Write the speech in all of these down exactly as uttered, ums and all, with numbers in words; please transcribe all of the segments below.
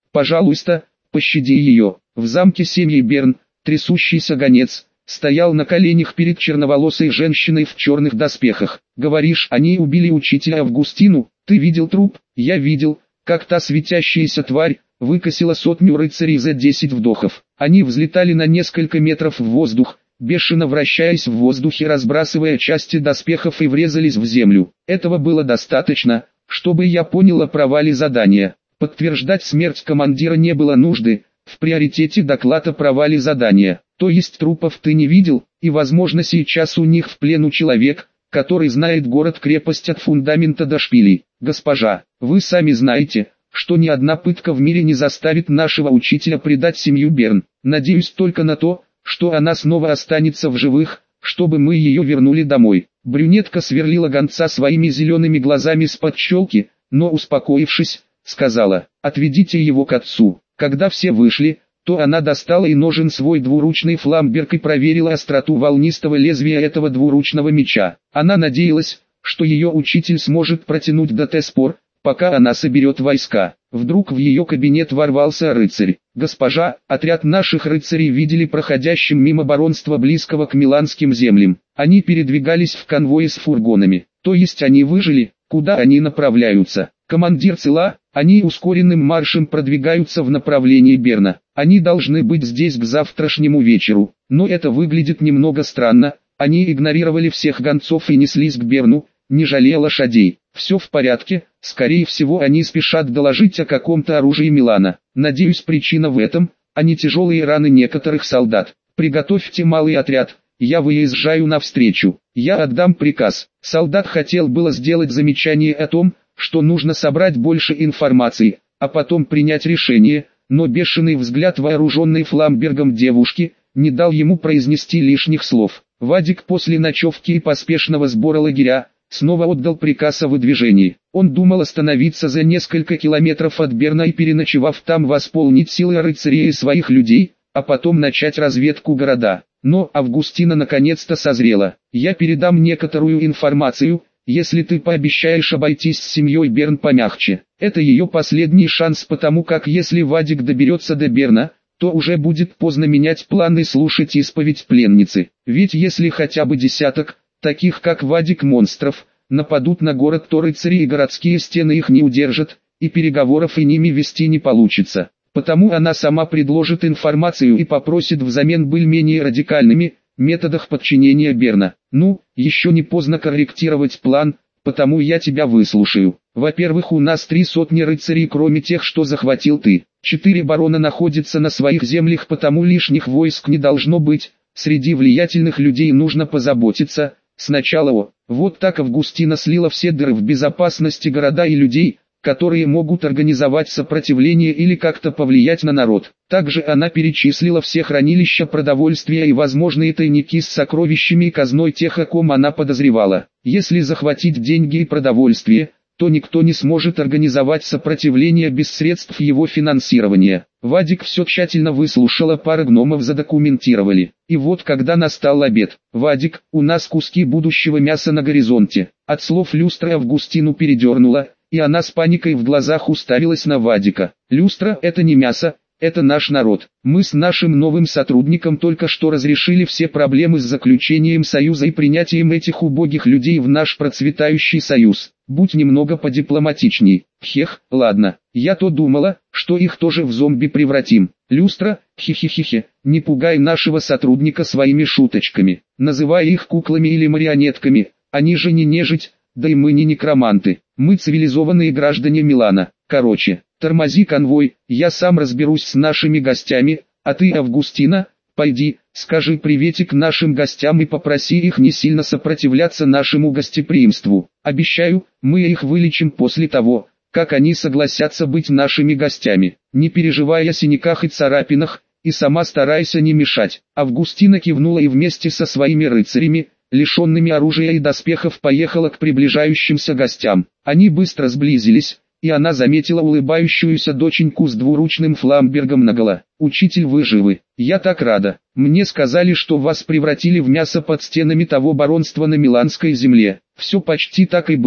пожалуйста, пощади ее». В замке семьи Берн, трясущийся гонец, стоял на коленях перед черноволосой женщиной в черных доспехах. «Говоришь, они убили учителя Августину? Ты видел труп?» «Я видел, как та светящаяся тварь выкосила сотню рыцарей за десять вдохов. Они взлетали на несколько метров в воздух, бешено вращаясь в воздухе, разбрасывая части доспехов, и врезались в землю. Этого было достаточно, чтобы я понял о провале задания. Подтверждать смерть командира не было нужды, в приоритете доклад о провале задания. То есть трупов ты не видел, и возможно сейчас у них в плену человек, который знает город-крепость от фундамента до шпилей. Госпожа, вы сами знаете, что ни одна пытка в мире не заставит нашего учителя предать семью Берн. Надеюсь только на то, что она снова останется в живых, чтобы мы ее вернули домой». Брюнетка сверлила гонца своими зелеными глазами с-под щелки, но, успокоившись, сказала: «Отведите его к отцу». Когда все вышли, то она достала из ножен свой двуручный фламберг и проверила остроту волнистого лезвия этого двуручного меча. Она надеялась, что ее учитель сможет протянуть до тех пор, пока она соберет войска. Вдруг в ее кабинет ворвался рыцарь. «Госпожа, отряд наших рыцарей видели проходящим мимо баронства близкого к миланским землям. Они передвигались в конвое с фургонами. То есть они выжили? Куда они направляются?» «Командир цела, они ускоренным маршем продвигаются в направлении Берна. Они должны быть здесь к завтрашнему вечеру, но это выглядит немного странно. Они игнорировали всех гонцов и неслись к Берну, не жалея лошадей. Все в порядке, скорее всего они спешат доложить о каком-то оружии Милана. Надеюсь, причина в этом, а не тяжелые раны некоторых солдат. Приготовьте малый отряд, я выезжаю навстречу. Я отдам приказ». Солдат хотел было сделать замечание о том, что нужно собрать больше информации, а потом принять решение, но бешеный взгляд вооруженной фламбергом девушки не дал ему произнести лишних слов. Вадик после ночевки и поспешного сбора лагеря снова отдал приказ о выдвижении. Он думал остановиться за несколько километров от Берна и, переночевав там, восполнить силы рыцарей и своих людей, а потом начать разведку города. Но Августина наконец-то созрела. «Я передам некоторую информацию, если ты пообещаешь обойтись с семьей Берн помягче. Это ее последний шанс, потому как если Вадик доберется до Берна, то уже будет поздно менять планы и слушать исповедь пленницы. Ведь если хотя бы десяток, таких как Вадик монстров, нападут на город, то рыцари и городские стены их не удержат, и переговоров и ними вести не получится. Потому она сама предложит информацию и попросит взамен быть менее радикальными методах подчинения Берна. Ну, еще не поздно корректировать план, потому я тебя выслушаю. Во-первых, у нас три сотни рыцарей, кроме тех, что захватил ты. Четыре барона находятся на своих землях, потому лишних войск не должно быть. Среди влиятельных людей нужно позаботиться. Сначала о. Вот так Августина слила все дыры в безопасности города и людей, которые могут организовать сопротивление или как-то повлиять на народ. Также она перечислила все хранилища продовольствия и возможные тайники с сокровищами и казной тех, о ком она подозревала. Если захватить деньги и продовольствие, то никто не сможет организовать сопротивление без средств его финансирования. Вадик все тщательно выслушала, пара гномов задокументировали. И вот когда настал обед: «Вадик, у нас куски будущего мяса на горизонте». От слов люстры Августину передернула, и она с паникой в глазах уставилась на Вадика. «Люстра, это не мясо, это наш народ. Мы с нашим новым сотрудником только что разрешили все проблемы с заключением союза и принятием этих убогих людей в наш процветающий союз. Будь немного подипломатичней». «Хех, ладно, я то думала, что их тоже в зомби превратим». «Люстра, хихихихи, не пугай нашего сотрудника своими шуточками, называя их куклами или марионетками, они же не нежить, да и мы не некроманты. Мы цивилизованные граждане Милана. Короче, тормози конвой, я сам разберусь с нашими гостями, а ты, Августина, пойди, скажи приветик нашим гостям и попроси их не сильно сопротивляться нашему гостеприимству. Обещаю, мы их вылечим после того, как они согласятся быть нашими гостями. Не переживай о синяках и царапинах, и сама старайся не мешать». Августина кивнула и вместе со своими рыцарями, лишенными оружия и доспехов, поехала к приближающимся гостям. Они быстро сблизились, и она заметила улыбающуюся доченьку с двуручным фламбергом наголо. «Учитель, вы живы? Я так рада. Мне сказали, что вас превратили в мясо под стенами того баронства на Миланской земле». «Все почти так и было,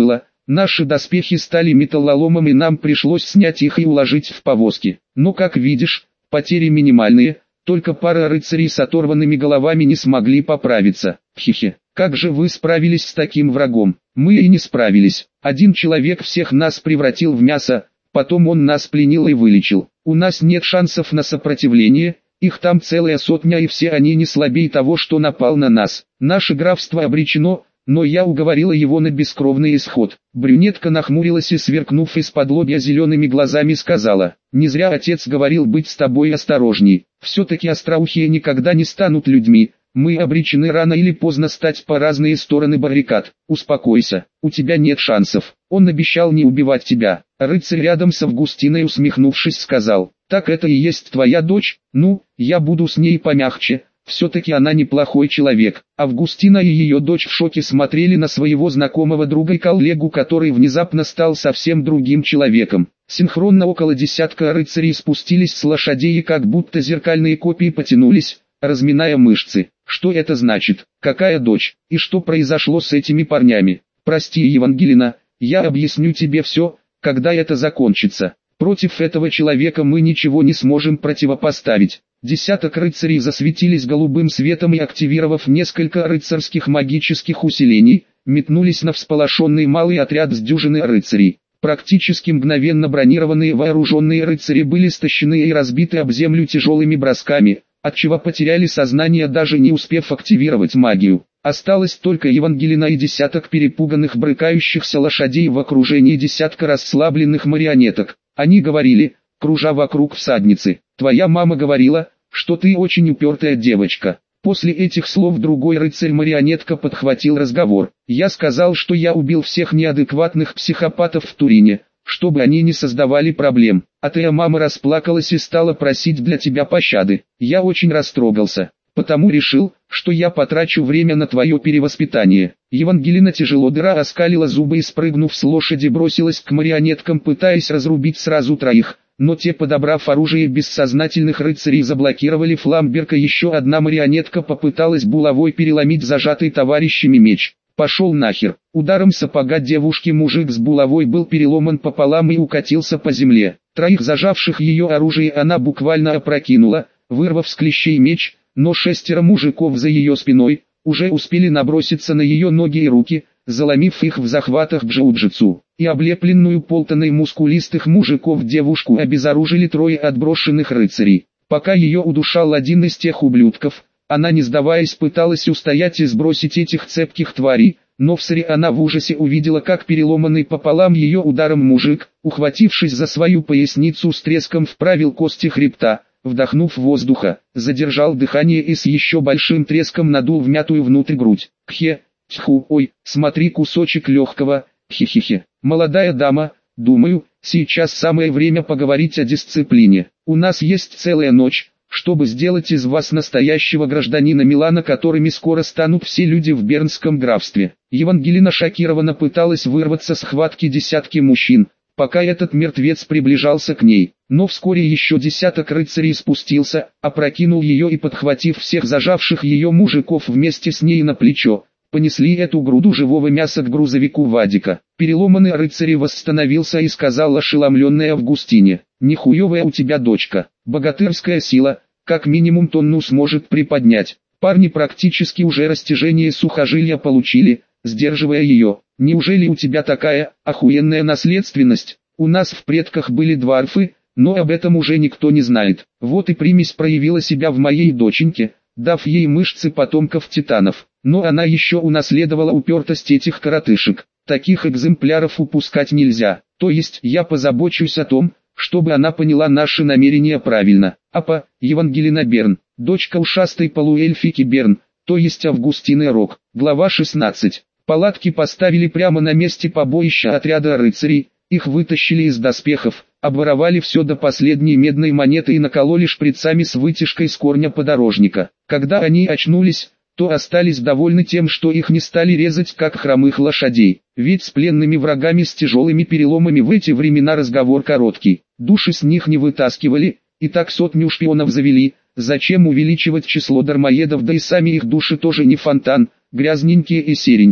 Наши доспехи стали металлоломом, и нам пришлось снять их и уложить в повозки. Но, как видишь, потери минимальные, только пара рыцарей с оторванными головами не смогли поправиться. Хе-хе, как же вы справились с таким врагом? Мы и не справились. Один человек всех нас превратил в мясо, потом он нас пленил и вылечил. У нас нет шансов на сопротивление, их там целая сотня, и все они не слабее того, что напал на нас. Наше графство обречено, но я уговорила его на бескровный исход. Брюнетка нахмурилась и, сверкнув из-под лобья зелеными глазами, сказала: «Не зря отец говорил быть с тобой осторожней. Все-таки остроухие никогда не станут людьми. Мы обречены рано или поздно стать по разные стороны баррикад. Успокойся, у тебя нет шансов. Он обещал не убивать тебя». Рыцарь рядом с Августиной, усмехнувшись, сказал: «Так это и есть твоя дочь? Ну, я буду с ней помягче. Все-таки она неплохой человек». Августина и ее дочь в шоке смотрели на своего знакомого друга и коллегу, который внезапно стал совсем другим человеком. Синхронно около десятка рыцарей спустились с лошадей и как будто зеркальные копии потянулись, разминая мышцы. Что это значит? Какая дочь? И что произошло с этими парнями? Прости, Евангелина, я объясню тебе все, когда это закончится. Против этого человека мы ничего не сможем противопоставить. Десяток рыцарей засветились голубым светом и, активировав несколько рыцарских магических усилений, метнулись на всполошенный малый отряд с дюжины рыцарей. Практически мгновенно бронированные вооруженные рыцари были стащены и разбиты об землю тяжелыми бросками, отчего потеряли сознание, даже не успев активировать магию. Осталось только Евангелина и десяток перепуганных брыкающихся лошадей в окружении десятка расслабленных марионеток. Они говорили, кружа вокруг всадницы: «Твоя мама говорила, что ты очень упертая девочка». После этих слов другой рыцарь-марионетка подхватил разговор. «Я сказал, что я убил всех неадекватных психопатов в Турине, чтобы они не создавали проблем. А твоя мама расплакалась и стала просить для тебя пощады. Я очень растрогался, потому решил, что я потрачу время на твое перевоспитание». Евангелина тяжело дыра оскалила зубы и, спрыгнув с лошади, бросилась к марионеткам, пытаясь разрубить сразу троих. Но те, подобрав оружие бессознательных рыцарей, заблокировали фламберг, и еще одна марионетка попыталась булавой переломить зажатый товарищами меч. «Пошел нахер!» Ударом сапога девушки мужик с булавой был переломан пополам и укатился по земле. Троих зажавших ее оружие она буквально опрокинула, вырвав с клещей меч, но шестеро мужиков за ее спиной уже успели наброситься на ее ноги и руки, заломив их в захватах джиу-джитсу. И облепленную полтоной мускулистых мужиков девушку обезоружили трое отброшенных рыцарей. Пока ее удушал один из тех ублюдков, она, не сдаваясь, пыталась устоять и сбросить этих цепких тварей, но вскоре она в ужасе увидела, как переломанный пополам ее ударом мужик, ухватившись за свою поясницу, с треском вправил кости хребта, вдохнув воздуха, задержал дыхание и с еще большим треском надул вмятую внутрь грудь. «Кхе, тьху, ой, смотри, кусочек легкого, хе-хе-хе. Молодая дама, думаю, сейчас самое время поговорить о дисциплине. У нас есть целая ночь, чтобы сделать из вас настоящего гражданина Милана, которыми скоро станут все люди в Бернском графстве». Евангелина шокированно пыталась вырваться с схватки десятки мужчин, пока этот мертвец приближался к ней. Но вскоре еще десяток рыцарей спустился, опрокинул ее и, подхватив всех зажавших ее мужиков вместе с ней на плечо, понесли эту груду живого мяса к грузовику Вадика. Переломанный рыцарь восстановился и сказал ошеломленной Августине: «Нихуевая у тебя дочка, богатырская сила, как минимум тонну сможет приподнять. Парни практически уже растяжение сухожилия получили, сдерживая ее. Неужели у тебя такая охуенная наследственность? У нас в предках были дварфы, но об этом уже никто не знает. Вот и примесь проявила себя в моей доченьке, дав ей мышцы потомков титанов. Но она еще унаследовала упертость этих коротышек. Таких экземпляров упускать нельзя. То есть я позабочусь о том, чтобы она поняла наши намерения правильно». Апа, Евангелина Берн, дочка ушастой полуэльфики Берн, то есть Августины Рок. Глава шестнадцать. Палатки поставили прямо на месте побоища отряда рыцарей, их вытащили из доспехов, обворовали все до последней медной монеты и накололи шприцами с вытяжкой с корня подорожника. Когда они очнулись, то остались довольны тем, что их не стали резать как хромых лошадей. Ведь с пленными врагами с тяжелыми переломами в эти времена разговор короткий. Души с них не вытаскивали, и так сотню шпионов завели. Зачем увеличивать число дармоедов, да и сами их души тоже не фонтан, грязненькие и серенькие.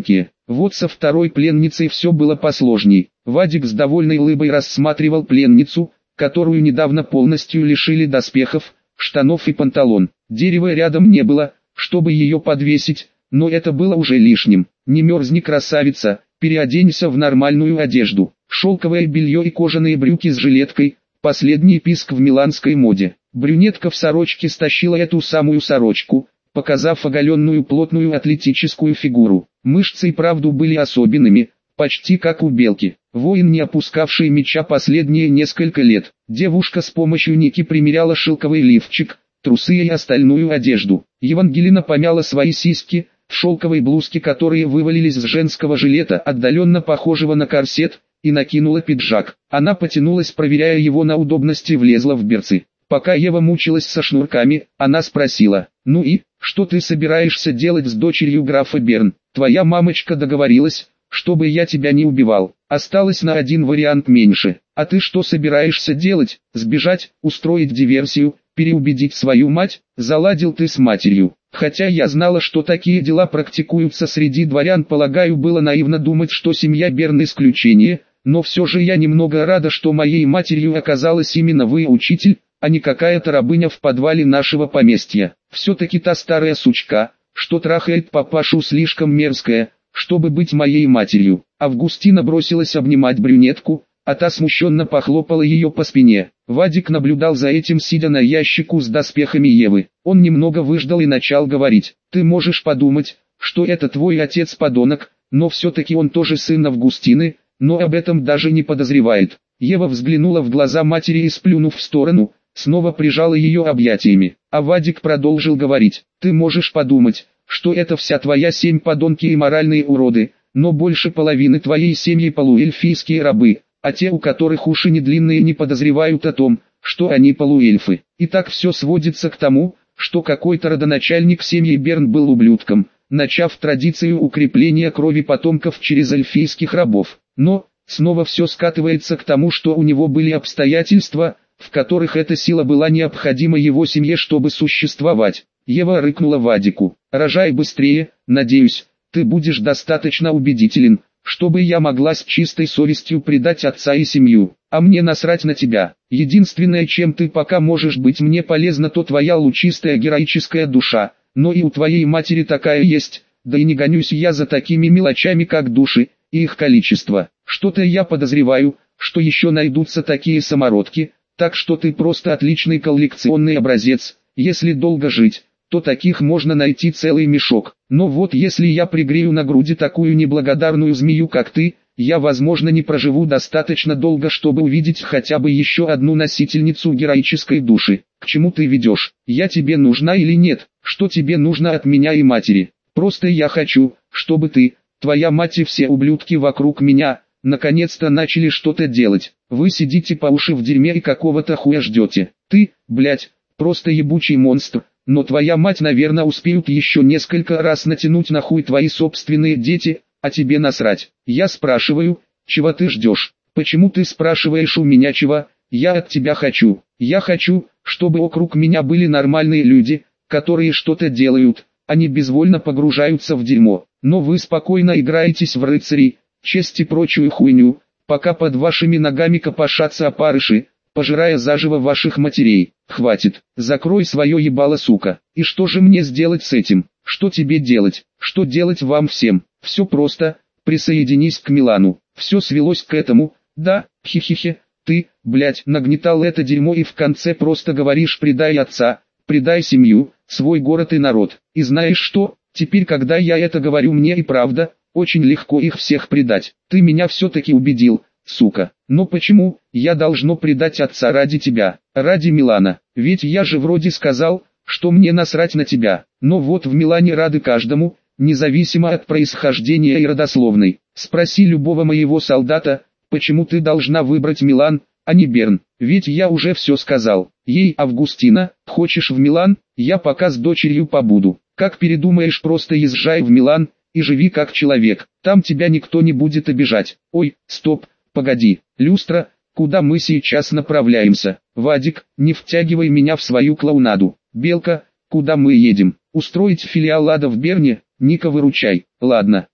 Вот со второй пленницей все было посложней. Вадик с довольной улыбой рассматривал пленницу, которую недавно полностью лишили доспехов, штанов и панталон. Дерева рядом не было, чтобы ее подвесить, но это было уже лишним. Не мерзни, красавица, переоденься в нормальную одежду. Шелковое белье и кожаные брюки с жилеткой, последний писк в миланской моде. Брюнетка в сорочке стащила эту самую сорочку, показав оголенную плотную атлетическую фигуру. Мышцы и правду были особенными, почти как у белки. Воин, не опускавший меча последние несколько лет. Девушка с помощью Ники примеряла шелковый лифчик, трусы и остальную одежду. Евангелина помяла свои сиськи в шелковой блузке, которые вывалились с женского жилета, отдаленно похожего на корсет, и накинула пиджак. Она потянулась, проверяя его на удобность, и влезла в берцы. Пока Ева мучилась со шнурками, она спросила: «Ну и, что ты собираешься делать с дочерью графа Берн? Твоя мамочка договорилась, чтобы я тебя не убивал. Осталось на один вариант меньше. А ты что собираешься делать? Сбежать, устроить диверсию, переубедить свою мать? Заладил ты с матерью». Хотя я знала, что такие дела практикуются среди дворян, полагаю, было наивно думать, что семья Берн исключение, но все же я немного рада, что моей матерью оказалась именно вы, учитель, а не какая-то рабыня в подвале нашего поместья. Все-таки та старая сучка, что трахает папашу, слишком мерзкая, чтобы быть моей матерью. Августина бросилась обнимать брюнетку, а та смущенно похлопала ее по спине. Вадик наблюдал за этим, сидя на ящику с доспехами Евы. Он немного выждал и начал говорить: «Ты можешь подумать, что это твой отец подонок, но все-таки он тоже сын Августины, но об этом даже не подозревает». Ева взглянула в глаза матери и, сплюнув в сторону, снова прижала ее объятиями. А Вадик продолжил говорить: «Ты можешь подумать, что это вся твоя семь подонки и моральные уроды, но больше половины твоей семьи полуэльфийские рабы, а те, у которых уши не длинные, не подозревают о том, что они полуэльфы. И так все сводится к тому, что какой-то родоначальник семьи Берн был ублюдком, начав традицию укрепления крови потомков через эльфийских рабов. Но, снова все скатывается к тому, что у него были обстоятельства, в которых эта сила была необходима его семье, чтобы существовать». Ева рыкнула Вадику: «Рожай быстрее, надеюсь, ты будешь достаточно убедителен, чтобы я могла с чистой совестью предать отца и семью. А мне насрать на тебя. Единственное, чем ты пока можешь быть мне полезна, то твоя лучистая героическая душа, но и у твоей матери такая есть, да и не гонюсь я за такими мелочами, как души и их количество. Что-то я подозреваю, что еще найдутся такие самородки, так что ты просто отличный коллекционный образец. Если долго жить, то таких можно найти целый мешок. Но вот если я пригрею на груди такую неблагодарную змею, как ты, я, возможно, не проживу достаточно долго, чтобы увидеть хотя бы еще одну носительницу героической души. К чему ты ведешь? Я тебе нужна или нет? Что тебе нужно от меня и матери? Просто я хочу, чтобы ты, твоя мать и все ублюдки вокруг меня, наконец-то начали что-то делать. Вы сидите по уши в дерьме и какого-то хуя ждете. Ты, блять, просто ебучий монстр. Но твоя мать, наверное, успеют еще несколько раз натянуть на хуй твои собственные дети, а тебе насрать. Я спрашиваю, чего ты ждешь? Почему ты спрашиваешь у меня чего? Я от тебя хочу. Я хочу, чтобы вокруг меня были нормальные люди, которые что-то делают, а не безвольно погружаются в дерьмо. Но вы спокойно играетесь в рыцарей, честь и прочую хуйню, пока под вашими ногами копошатся опарыши, пожирая заживо ваших матерей. Хватит, закрой свое ебало, сука. И что же мне сделать с этим? Что тебе делать? Что делать вам всем? Все просто, присоединись к Милану. Все свелось к этому, да, хи-хи-хи. Ты, блять, нагнетал это дерьмо и в конце просто говоришь: предай отца, предай семью, свой город и народ. И знаешь что, теперь когда я это говорю, мне и правда, очень легко их всех предать. Ты меня все-таки убедил, сука. Но почему я должно предать отца ради тебя, ради Милана? Ведь я же вроде сказал, что мне насрать на тебя. Но вот в Милане рады каждому, независимо от происхождения и родословной. Спроси любого моего солдата, почему ты должна выбрать Милан, а не Берн. Ведь я уже все сказал. Ей: Августина, хочешь в Милан? Я пока с дочерью побуду. Как передумаешь, просто езжай в Милан и живи как человек. Там тебя никто не будет обижать. Ой, стоп. Погоди, люстра, куда мы сейчас направляемся? Вадик, не втягивай меня в свою клоунаду. Белка, куда мы едем? Устроить филиал ада в Берне? Ника, выручай. Ладно,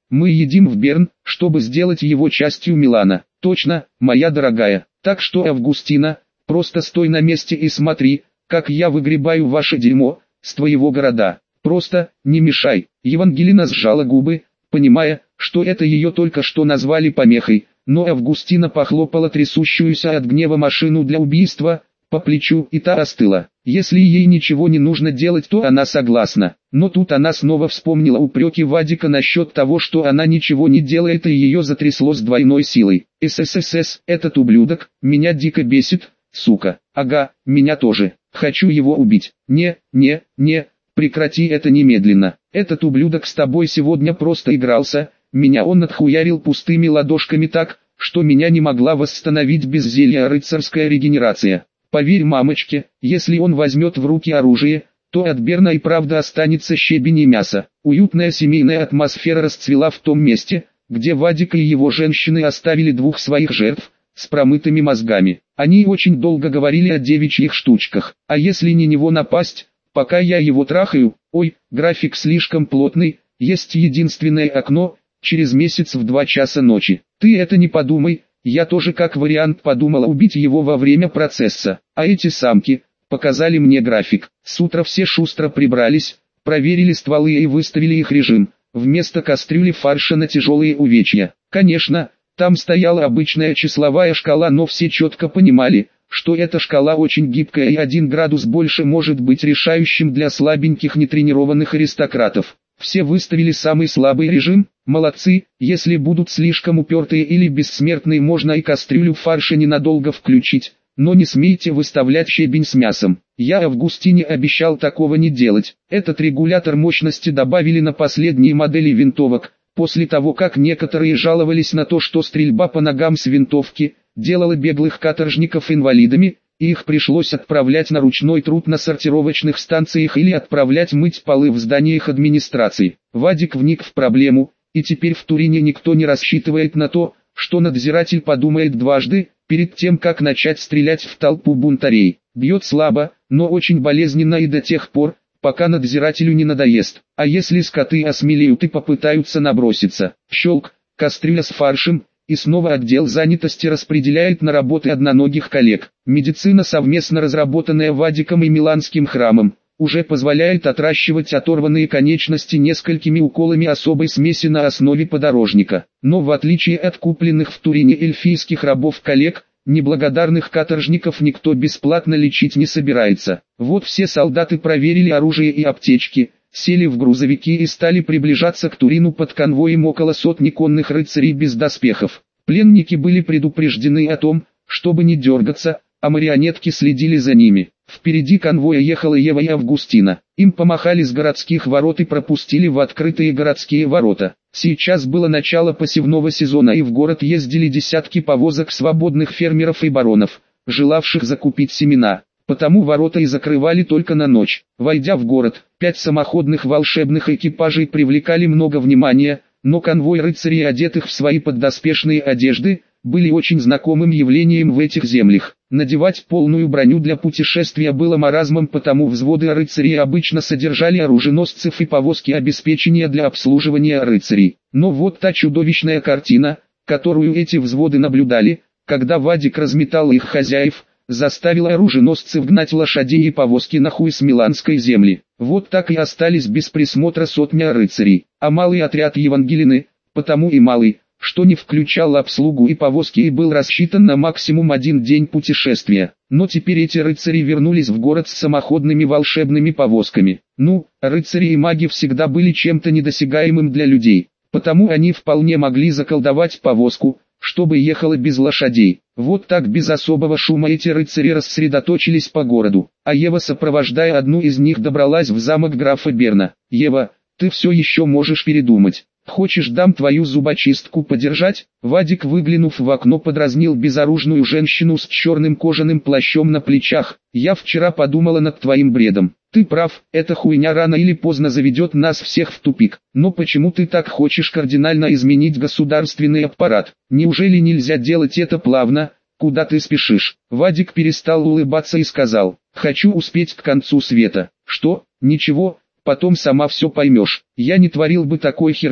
Мы едем в Берн, чтобы сделать его частью Милана. Точно, моя дорогая. Так что, Августина, просто стой на месте и смотри, как я выгребаю ваше дерьмо с твоего города. Просто, не мешай. Евангелина сжала губы, понимая, что это ее только что назвали помехой, но Августина похлопала трясущуюся от гнева машину для убийства по плечу, и та остыла. Если ей ничего не нужно делать, то она согласна. Но тут она снова вспомнила упреки Вадика насчет того, что она ничего не делает, и ее затрясло с двойной силой. СССС, этот ублюдок, меня дико бесит, сука. Ага, меня тоже. Хочу его убить. Не, не, не, прекрати это немедленно. Этот ублюдок с тобой сегодня просто игрался. Меня он отхуярил пустыми ладошками так, что меня не могла восстановить без зелья рыцарская регенерация. Поверь мамочке, если он возьмет в руки оружие, то от Берна и правда останется щебень и мясо. Уютная семейная атмосфера расцвела в том месте, где Вадик и его женщины оставили двух своих жертв с промытыми мозгами. Они очень долго говорили о девичьих штучках. А если не него напасть, пока я его трахаю? Ой, график слишком плотный, есть единственное окно, через месяц в два часа ночи. Ты это не подумай. Я тоже как вариант подумала убить его во время процесса. А эти самки показали мне график. С утра все шустро прибрались, проверили стволы и выставили их режим. Вместо кастрюли фарша на тяжелые увечья. Конечно, там стояла обычная числовая шкала, но все четко понимали, что эта шкала очень гибкая и один градус больше может быть решающим для слабеньких нетренированных аристократов. Все выставили самый слабый режим. Молодцы, если будут слишком упертые или бессмертные, можно и кастрюлю фарша ненадолго включить, но не смейте выставлять щебень с мясом. Я Августине обещал такого не делать. Этот регулятор мощности добавили на последние модели винтовок, после того как некоторые жаловались на то, что стрельба по ногам с винтовки делала беглых каторжников инвалидами, и их пришлось отправлять на ручной труд на сортировочных станциях или отправлять мыть полы в зданиях администрации. Вадик вник в проблему, и теперь в Турине никто не рассчитывает на то, что надзиратель подумает дважды, перед тем как начать стрелять в толпу бунтарей. Бьет слабо, но очень болезненно и до тех пор, пока надзирателю не надоест. А если скоты осмелеют и попытаются наброситься? Щелк, кастрюля с фаршем, и снова отдел занятости распределяет на работы одноногих коллег. Медицина, совместно разработанная Вадиком и Миланским храмом, уже позволяет отращивать оторванные конечности несколькими уколами особой смеси на основе подорожника. Но в отличие от купленных в Турине эльфийских рабов-коллег, неблагодарных каторжников никто бесплатно лечить не собирается. Вот все солдаты проверили оружие и аптечки, сели в грузовики и стали приближаться к Турину под конвоем около сотни конных рыцарей без доспехов. Пленники были предупреждены о том, чтобы не дергаться, а марионетки следили за ними. Впереди конвоя ехала Ева и Августина. Им помахали с городских ворот и пропустили в открытые городские ворота. Сейчас было начало посевного сезона, и в город ездили десятки повозок свободных фермеров и баронов, желавших закупить семена. Потому ворота и закрывали только на ночь. Войдя в город, пять самоходных волшебных экипажей привлекали много внимания, но конвой рыцарей, одетых в свои поддоспешные одежды, были очень знакомым явлением в этих землях. Надевать полную броню для путешествия было маразмом, потому взводы рыцарей обычно содержали оруженосцев и повозки обеспечения для обслуживания рыцарей. Но вот та чудовищная картина, которую эти взводы наблюдали, когда Вадик разметал их хозяев, заставила оруженосцев гнать лошадей и повозки на хуй с миланской земли. Вот так и остались без присмотра сотня рыцарей, а малый отряд Евангелины, потому и малый, что не включал обслугу и повозки и был рассчитан на максимум один день путешествия. Но теперь эти рыцари вернулись в город с самоходными волшебными повозками. Ну, рыцари и маги всегда были чем-то недосягаемым для людей, потому они вполне могли заколдовать повозку, чтобы ехала без лошадей. Вот так без особого шума эти рыцари рассредоточились по городу, а Ева, сопровождая одну из них, добралась в замок графа Берна. «Ева, ты все еще можешь передумать. Хочешь, дам твою зубочистку подержать?» Вадик, выглянув в окно, подразнил безоружную женщину с черным кожаным плащом на плечах. «Я вчера подумала над твоим бредом. Ты прав, эта хуйня рано или поздно заведет нас всех в тупик. Но почему ты так хочешь кардинально изменить государственный аппарат? Неужели нельзя делать это плавно? Куда ты спешишь?» Вадик перестал улыбаться и сказал: «Хочу успеть к концу света». «Что? Ничего, потом сама все поймешь. Я не творил бы такой херни,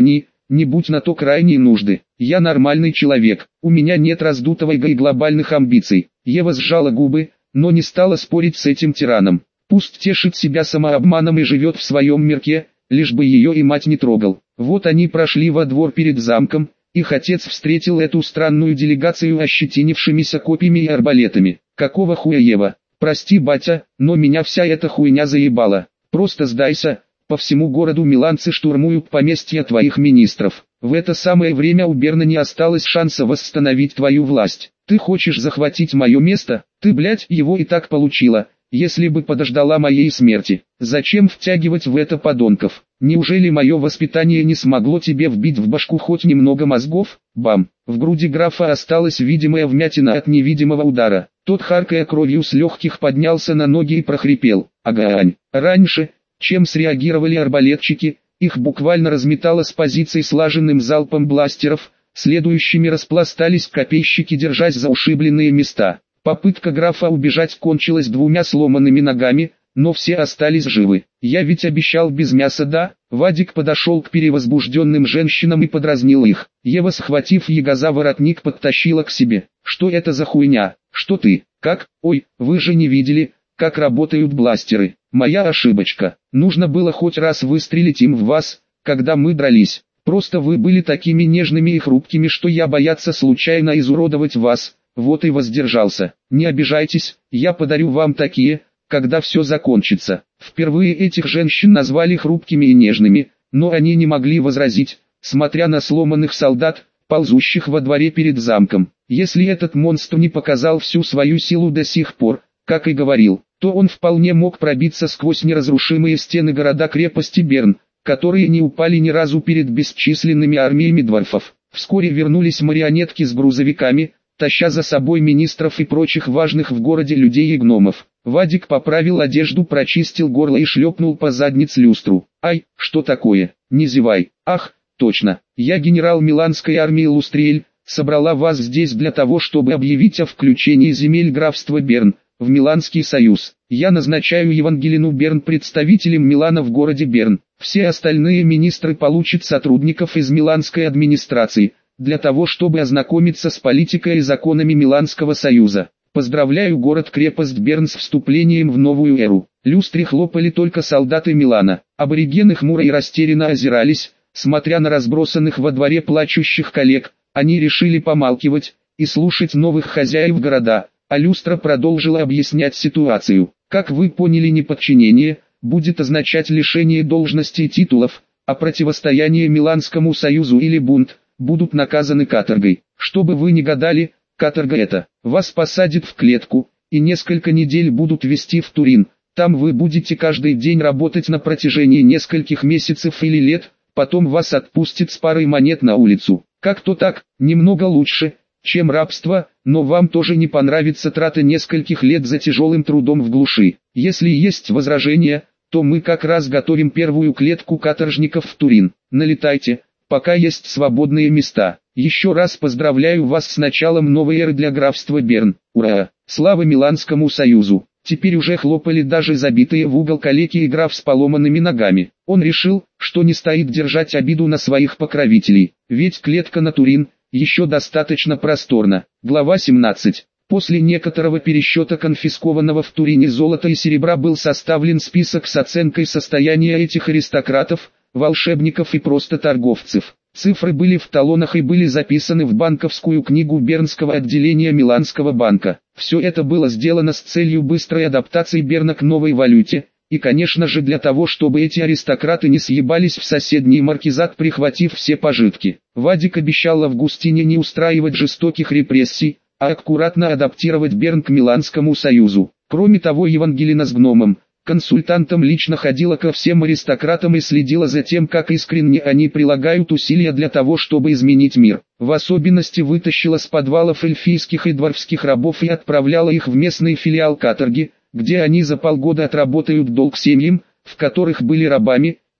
не будь на то крайней нужды. Я нормальный человек, у меня нет раздутого эго и глобальных амбиций. Ева сжала губы, но не стала спорить с этим тираном. Пусть тешит себя самообманом и живет в своем мирке, лишь бы ее и мать не трогал. Вот они прошли во двор перед замком. Их отец встретил эту странную делегацию ощетинившимися копьями и арбалетами. «Какого хуя, Ева? Прости, батя, но меня вся эта хуйня заебала. Просто сдайся, по всему городу миланцы штурмуют поместья твоих министров. В это самое время у Берна не осталось шанса восстановить твою власть. Ты хочешь захватить мое место? Ты, блядь, его и так получила, если бы подождала моей смерти. Зачем втягивать в это подонков? Неужели мое воспитание не смогло тебе вбить в башку хоть немного мозгов?» Бам! В груди графа осталась видимая вмятина от невидимого удара. Тот, харкая кровью с легких, поднялся на ноги и прохрипел: «Агань!» Раньше, чем среагировали арбалетчики, их буквально разметало с позиций слаженным залпом бластеров, следующими распластались копейщики, держась за ушибленные места. Попытка графа убежать кончилась двумя сломанными ногами, но все остались живы. «Я ведь обещал без мяса, да?» Вадик подошел к перевозбужденным женщинам и подразнил их. Ева, схватив Яга за воротник, подтащила к себе. «Что это за хуйня? Что ты? Как? Ой, вы же не видели, как работают бластеры. Моя ошибочка. Нужно было хоть раз выстрелить им в вас, когда мы дрались. Просто вы были такими нежными и хрупкими, что я боялся случайно изуродовать вас, вот и воздержался. Не обижайтесь, я подарю вам такие, когда все закончится». Впервые этих женщин назвали хрупкими и нежными, но они не могли возразить, смотря на сломанных солдат, ползущих во дворе перед замком. Если этот монстр не показал всю свою силу до сих пор, как и говорил, то он вполне мог пробиться сквозь неразрушимые стены города-крепости Берн, которые не упали ни разу перед бесчисленными армиями дворфов. Вскоре вернулись марионетки с грузовиками, таща за собой министров и прочих важных в городе людей и гномов. Вадик поправил одежду, прочистил горло и шлепнул по заднице люстру. «Ай, что такое? Не зевай. Ах, точно, я генерал миланской армии Лустриэль, собрала вас здесь для того, чтобы объявить о включении земель графства Берн в Миланский союз. Я назначаю Евангелину Берн представителем Милана в городе Берн. Все остальные министры получат сотрудников из миланской администрации, для того чтобы ознакомиться с политикой и законами Миланского союза. Поздравляю город-крепость Берн с вступлением в новую эру». Люстре хлопали только солдаты Милана. Аборигены хмуро и растерянно озирались, смотря на разбросанных во дворе плачущих коллег. Они решили помалкивать и слушать новых хозяев города, а люстра продолжила объяснять ситуацию. «Как вы поняли, неподчинение будет означать лишение должности и титулов, а противостояние Миланскому союзу или бунт будут наказаны каторгой. Чтобы вы не гадали, каторга это. Вас посадят в клетку и несколько недель будут везти в Турин. Там вы будете каждый день работать на протяжении нескольких месяцев или лет, потом вас отпустят с парой монет на улицу. Как-то так, немного лучше, чем рабство, но вам тоже не понравится трата нескольких лет за тяжелым трудом в глуши. Если есть возражения, то мы как раз готовим первую клетку каторжников в Турин. Налетайте, пока есть свободные места. Еще раз поздравляю вас с началом новой эры для графства Берн. Ура! Слава Миланскому союзу!» Теперь уже хлопали даже забитые в угол калеки и граф с поломанными ногами. Он решил, что не стоит держать обиду на своих покровителей, ведь клетка на Турин еще достаточно просторна. Глава семнадцать. После некоторого пересчета конфискованного в Турине золота и серебра был составлен список с оценкой состояния этих аристократов, волшебников и просто торговцев. Цифры были в талонах и были записаны в банковскую книгу Бернского отделения Миланского банка. Все это было сделано с целью быстрой адаптации Берна к новой валюте, и конечно же для того, чтобы эти аристократы не съебались в соседний маркизат, прихватив все пожитки. Вадик обещал Августине не устраивать жестоких репрессий, а аккуратно адаптировать Берн к Миланскому союзу. Кроме того, Евангелина с гномом, консультантом, лично ходила ко всем аристократам и следила за тем, как искренне они прилагают усилия для того, чтобы изменить мир. В особенности вытащила с подвалов эльфийских и дворфских рабов и отправляла их в местный филиал каторги, где они за полгода отработают долг семьям, в которых были рабами,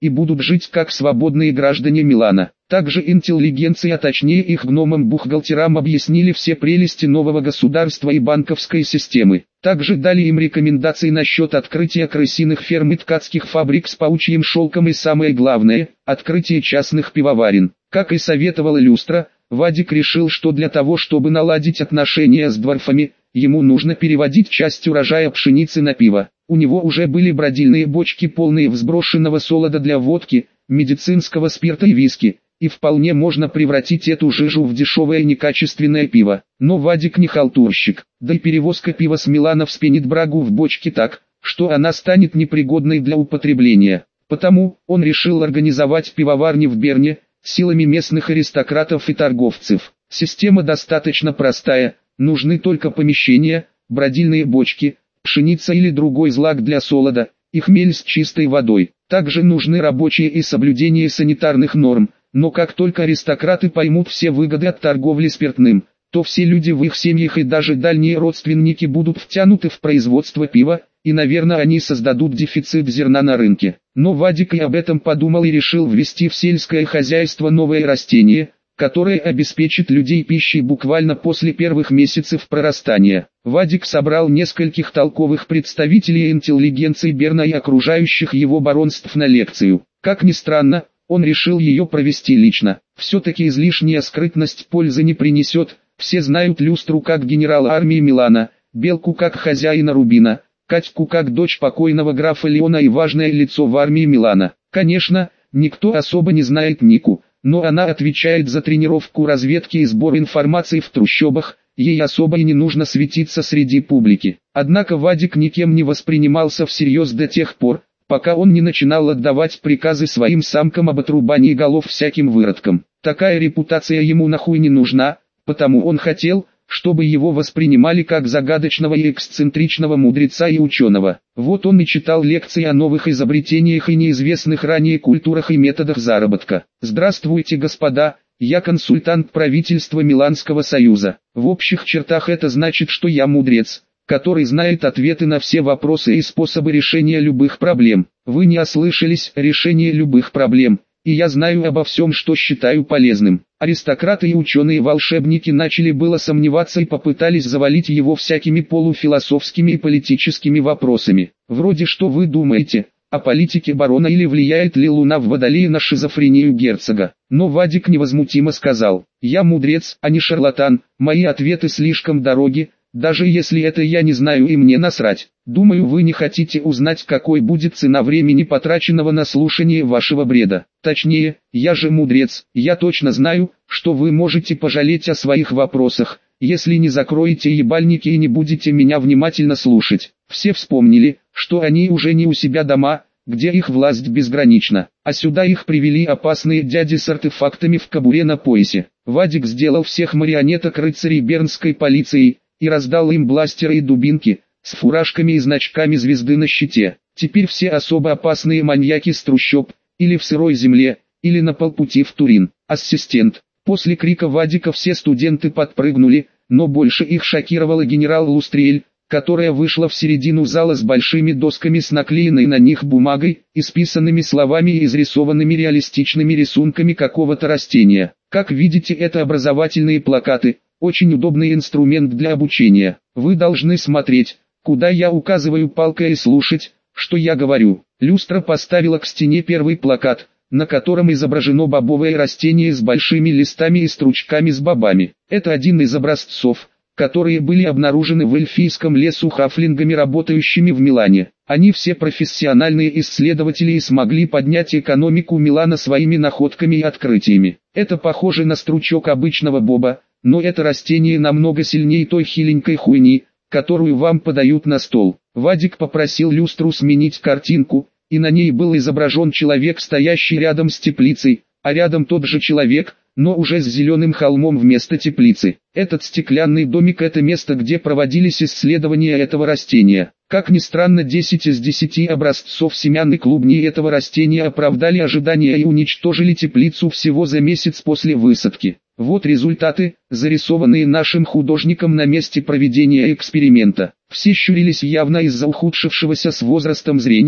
и будут жить как свободные граждане Милана. Также интеллигенции, а точнее их гномам-бухгалтерам, объяснили все прелести нового государства и банковской системы. Также дали им рекомендации насчет открытия крысиных ферм и ткацких фабрик с паучьим шелком и, самое главное, открытия частных пивоварен. Как и советовала Люстра, Вадик решил, что для того, чтобы наладить отношения с дворфами, ему нужно переводить часть урожая пшеницы на пиво. У него уже были бродильные бочки, полные взброшенного солода для водки, медицинского спирта и виски, и вполне можно превратить эту жижу в дешевое некачественное пиво. Но Вадик не халтурщик, да и перевозка пива с Милана вспенит брагу в бочке так, что она станет непригодной для употребления. Потому он решил организовать пивоварни в Берне, силами местных аристократов и торговцев. Система достаточно простая, нужны только помещения, бродильные бочки, пшеница или другой злак для солода, и хмель с чистой водой. Также нужны рабочие и соблюдение санитарных норм, но как только аристократы поймут все выгоды от торговли спиртным, то все люди в их семьях и даже дальние родственники будут втянуты в производство пива, и, наверное, они создадут дефицит зерна на рынке. Но Вадик и об этом подумал и решил ввести в сельское хозяйство новое растение, которое обеспечит людей пищей буквально после первых месяцев прорастания. Вадик собрал нескольких толковых представителей интеллигенции Берна и окружающих его баронств на лекцию. Как ни странно, он решил ее провести лично. Все-таки излишняя скрытность пользы не принесет. Все знают Люстру как генерала армии Милана, Белку как хозяина Рубина, Катьку как дочь покойного графа Леона и важное лицо в армии Милана. Конечно, никто особо не знает Нику, но она отвечает за тренировку разведки и сбор информации в трущобах, ей особо и не нужно светиться среди публики. Однако Вадик никем не воспринимался всерьез до тех пор, пока он не начинал отдавать приказы своим самкам об отрубании голов всяким выродкам. Такая репутация ему нахуй не нужна, потому он хотел, чтобы его воспринимали как загадочного и эксцентричного мудреца и ученого. Вот он и читал лекции о новых изобретениях и неизвестных ранее культурах и методах заработка. Здравствуйте, господа, я консультант правительства Миланского союза. В общих чертах это значит, что я мудрец, который знает ответы на все вопросы и способы решения любых проблем. Вы не ослышались, решение любых проблем. И я знаю обо всем, что считаю полезным. Аристократы и ученые-волшебники начали было сомневаться и попытались завалить его всякими полуфилософскими и политическими вопросами. Вроде что вы думаете о политике барона или влияет ли луна в Водолее на шизофрению герцога. Но Вадик невозмутимо сказал: я мудрец, а не шарлатан, мои ответы слишком дороги. Даже если это я не знаю и мне насрать. Думаю, вы не хотите узнать, какой будет цена времени, потраченного на слушание вашего бреда. Точнее, я же мудрец, я точно знаю, что вы можете пожалеть о своих вопросах, если не закроете ебальники и не будете меня внимательно слушать. Все вспомнили, что они уже не у себя дома, где их власть безгранична, а сюда их привели опасные дяди с артефактами в кобуре на поясе. Вадик сделал всех марионеток рыцарей бернской полиции и раздал им бластеры и дубинки, с фуражками и значками звезды на щите. Теперь все особо опасные маньяки с трущоб, или в сырой земле, или на полпути в Турин. Ассистент. После крика Вадика все студенты подпрыгнули, но больше их шокировала генерал Лустриэль, которая вышла в середину зала с большими досками с наклеенной на них бумагой, исписанными словами и изрисованными реалистичными рисунками какого-то растения. Как видите, это образовательные плакаты. Очень удобный инструмент для обучения. Вы должны смотреть, куда я указываю палкой, и слушать, что я говорю. Люстра поставила к стене первый плакат, на котором изображено бобовое растение с большими листами и стручками с бобами. Это один из образцов, которые были обнаружены в эльфийском лесу хафлингами, работающими в Милане. Они все профессиональные исследователи и смогли поднять экономику Милана своими находками и открытиями. Это похоже на стручок обычного боба, но это растение намного сильнее той хиленькой хуйни, которую вам подают на стол. Вадик попросил Люстру сменить картинку, и на ней был изображен человек, стоящий рядом с теплицей, а рядом тот же человек, но уже с зеленым холмом вместо теплицы. Этот стеклянный домик — это место, где проводились исследования этого растения. Как ни странно, десять из десяти образцов семян и клубней этого растения оправдали ожидания и уничтожили теплицу всего за месяц после высадки. Вот результаты, зарисованные нашим художником на месте проведения эксперимента. Все щурились явно из-за ухудшившегося с возрастом зрения,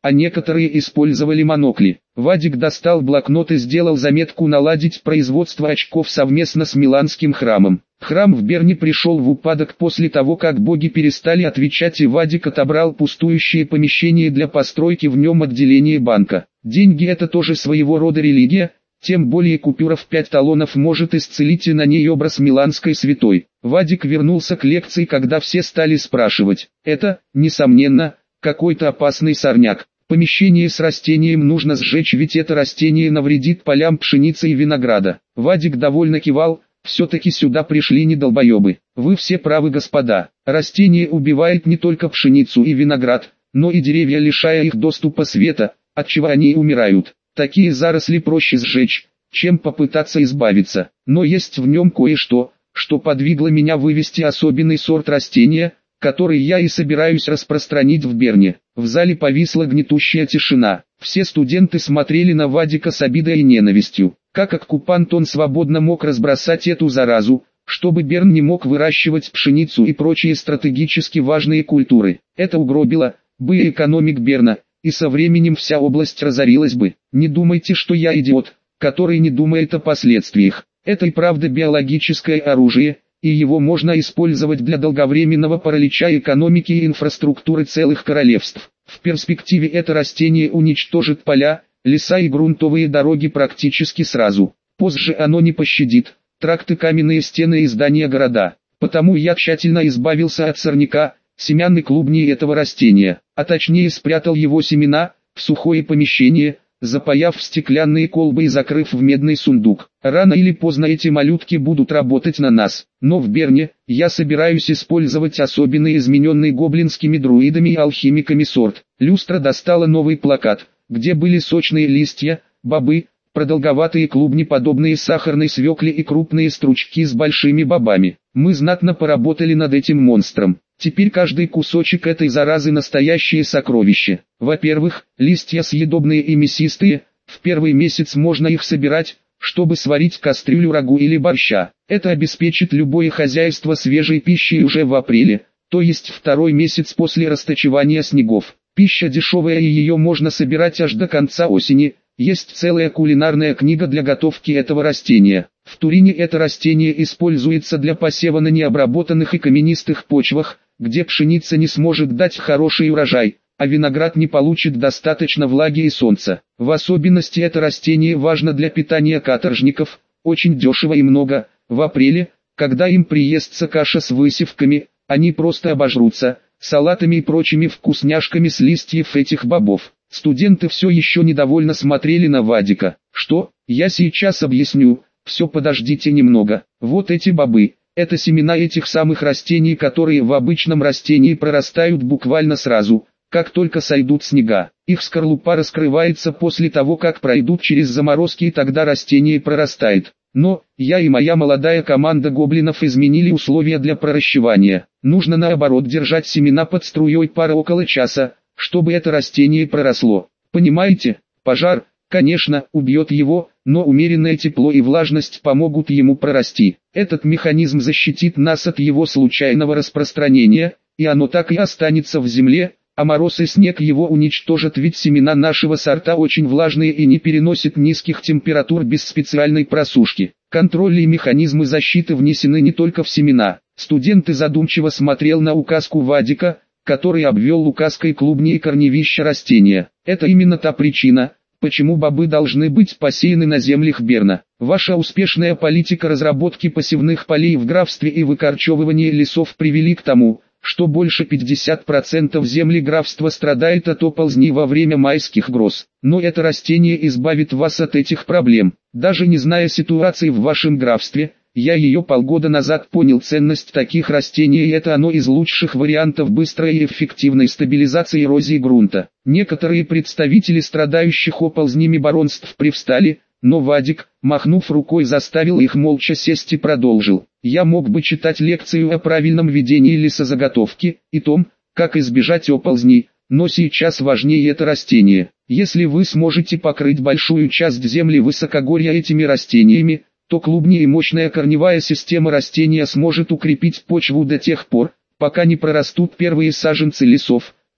а некоторые использовали монокли. Вадик достал блокнот и сделал заметку наладить производство очков совместно с Миланским храмом. Храм в Берне пришел в упадок после того, как боги перестали отвечать, и Вадик отобрал пустующее помещение для постройки в нем отделения банка. Деньги — это тоже своего рода религия, тем более купюра в пять талонов может исцелить, и на ней образ Миланской святой. Вадик вернулся к лекции, когда все стали спрашивать. Это, несомненно, какой-то опасный сорняк. Помещение с растением нужно сжечь, ведь это растение навредит полям пшеницы и винограда. Вадик довольно кивал. Все-таки сюда пришли не долбоебы. Вы все правы, господа. Растение убивает не только пшеницу и виноград, но и деревья, лишая их доступа света, отчего они умирают. Такие заросли проще сжечь, чем попытаться избавиться. Но есть в нем кое-что, что подвигло меня вывести особенный сорт растения, который я и собираюсь распространить в Берне. В зале повисла гнетущая тишина. Все студенты смотрели на Вадика с обидой и ненавистью. Как оккупант он свободно мог разбросать эту заразу, чтобы Берн не мог выращивать пшеницу и прочие стратегически важные культуры. Это угробило бы экономик Берна, и со временем вся область разорилась бы. Не думайте, что я идиот, который не думает о последствиях. Это и правда биологическое оружие, и его можно использовать для долговременного паралича экономики и инфраструктуры целых королевств. В перспективе это растение уничтожит поля, леса и грунтовые дороги практически сразу. Позже оно не пощадит тракты, каменные стены и здания города. Потому я тщательно избавился от сорняка, семян и клубней этого растения, а точнее спрятал его семена в сухое помещение, запаяв в стеклянные колбы и закрыв в медный сундук. Рано или поздно эти малютки будут работать на нас. Но в Берне я собираюсь использовать особенный измененный гоблинскими друидами и алхимиками сорт. Люстра достала новый плакат, где были сочные листья, бобы, продолговатые клубни, подобные сахарной свекле, и крупные стручки с большими бобами. Мы знатно поработали над этим монстром. Теперь каждый кусочек этой заразы настоящее сокровище. Во-первых, листья съедобные и мясистые, в первый месяц можно их собирать, чтобы сварить кастрюлю рагу или борща. Это обеспечит любое хозяйство свежей пищей уже в апреле, то есть второй месяц после расточевания снегов. Пища дешевая, и ее можно собирать аж до конца осени. Есть целая кулинарная книга для готовки этого растения. В Турине это растение используется для посева на необработанных и каменистых почвах, где пшеница не сможет дать хороший урожай, а виноград не получит достаточно влаги и солнца. В особенности это растение важно для питания каторжников, очень дешево и много. В апреле, когда им приестся каша с высевками, они просто обожрутся салатами и прочими вкусняшками с листьев этих бобов. Студенты все еще недовольно смотрели на Вадика. Что? Я сейчас объясню. Все, подождите немного. Вот эти бобы. Это семена этих самых растений, которые в обычном растении прорастают буквально сразу, как только сойдут снега. Их скорлупа раскрывается после того, как пройдут через заморозки, и тогда растение прорастает. Но, я и моя молодая команда гоблинов изменили условия для проращивания. Нужно наоборот держать семена под струей пара около часа, чтобы это растение проросло. Понимаете, пожар, конечно, убьет его, но умеренное тепло и влажность помогут ему прорасти. Этот механизм защитит нас от его случайного распространения, и оно так и останется в земле, а мороз и снег его уничтожат, ведь семена нашего сорта очень влажные и не переносят низких температур без специальной просушки. Контроль и механизмы защиты внесены не только в семена. Студент задумчиво смотрел на указку Вадика, который обвел указкой клубни и корневища растения. Это именно та причина, почему бобы должны быть посеяны на землях Берна. Ваша успешная политика разработки посевных полей в графстве и выкорчевывания лесов привели к тому, что больше пятидесяти процентов земли графства страдает от оползней во время майских гроз. Но это растение избавит вас от этих проблем. Даже не зная ситуации в вашем графстве, я ее полгода назад понял ценность таких растений, и это одно из лучших вариантов быстрой и эффективной стабилизации эрозии грунта. Некоторые представители страдающих оползнями баронств привстали, но Вадик, махнув рукой, заставил их молча сесть и продолжил. Я мог бы читать лекцию о правильном ведении лесозаготовки и том, как избежать оползней, но сейчас важнее это растение. Если вы сможете покрыть большую часть земли высокогорья этими растениями, то клубни и мощная корневая система растения сможет укрепить почву до тех пор, пока не прорастут первые саженцы лесов,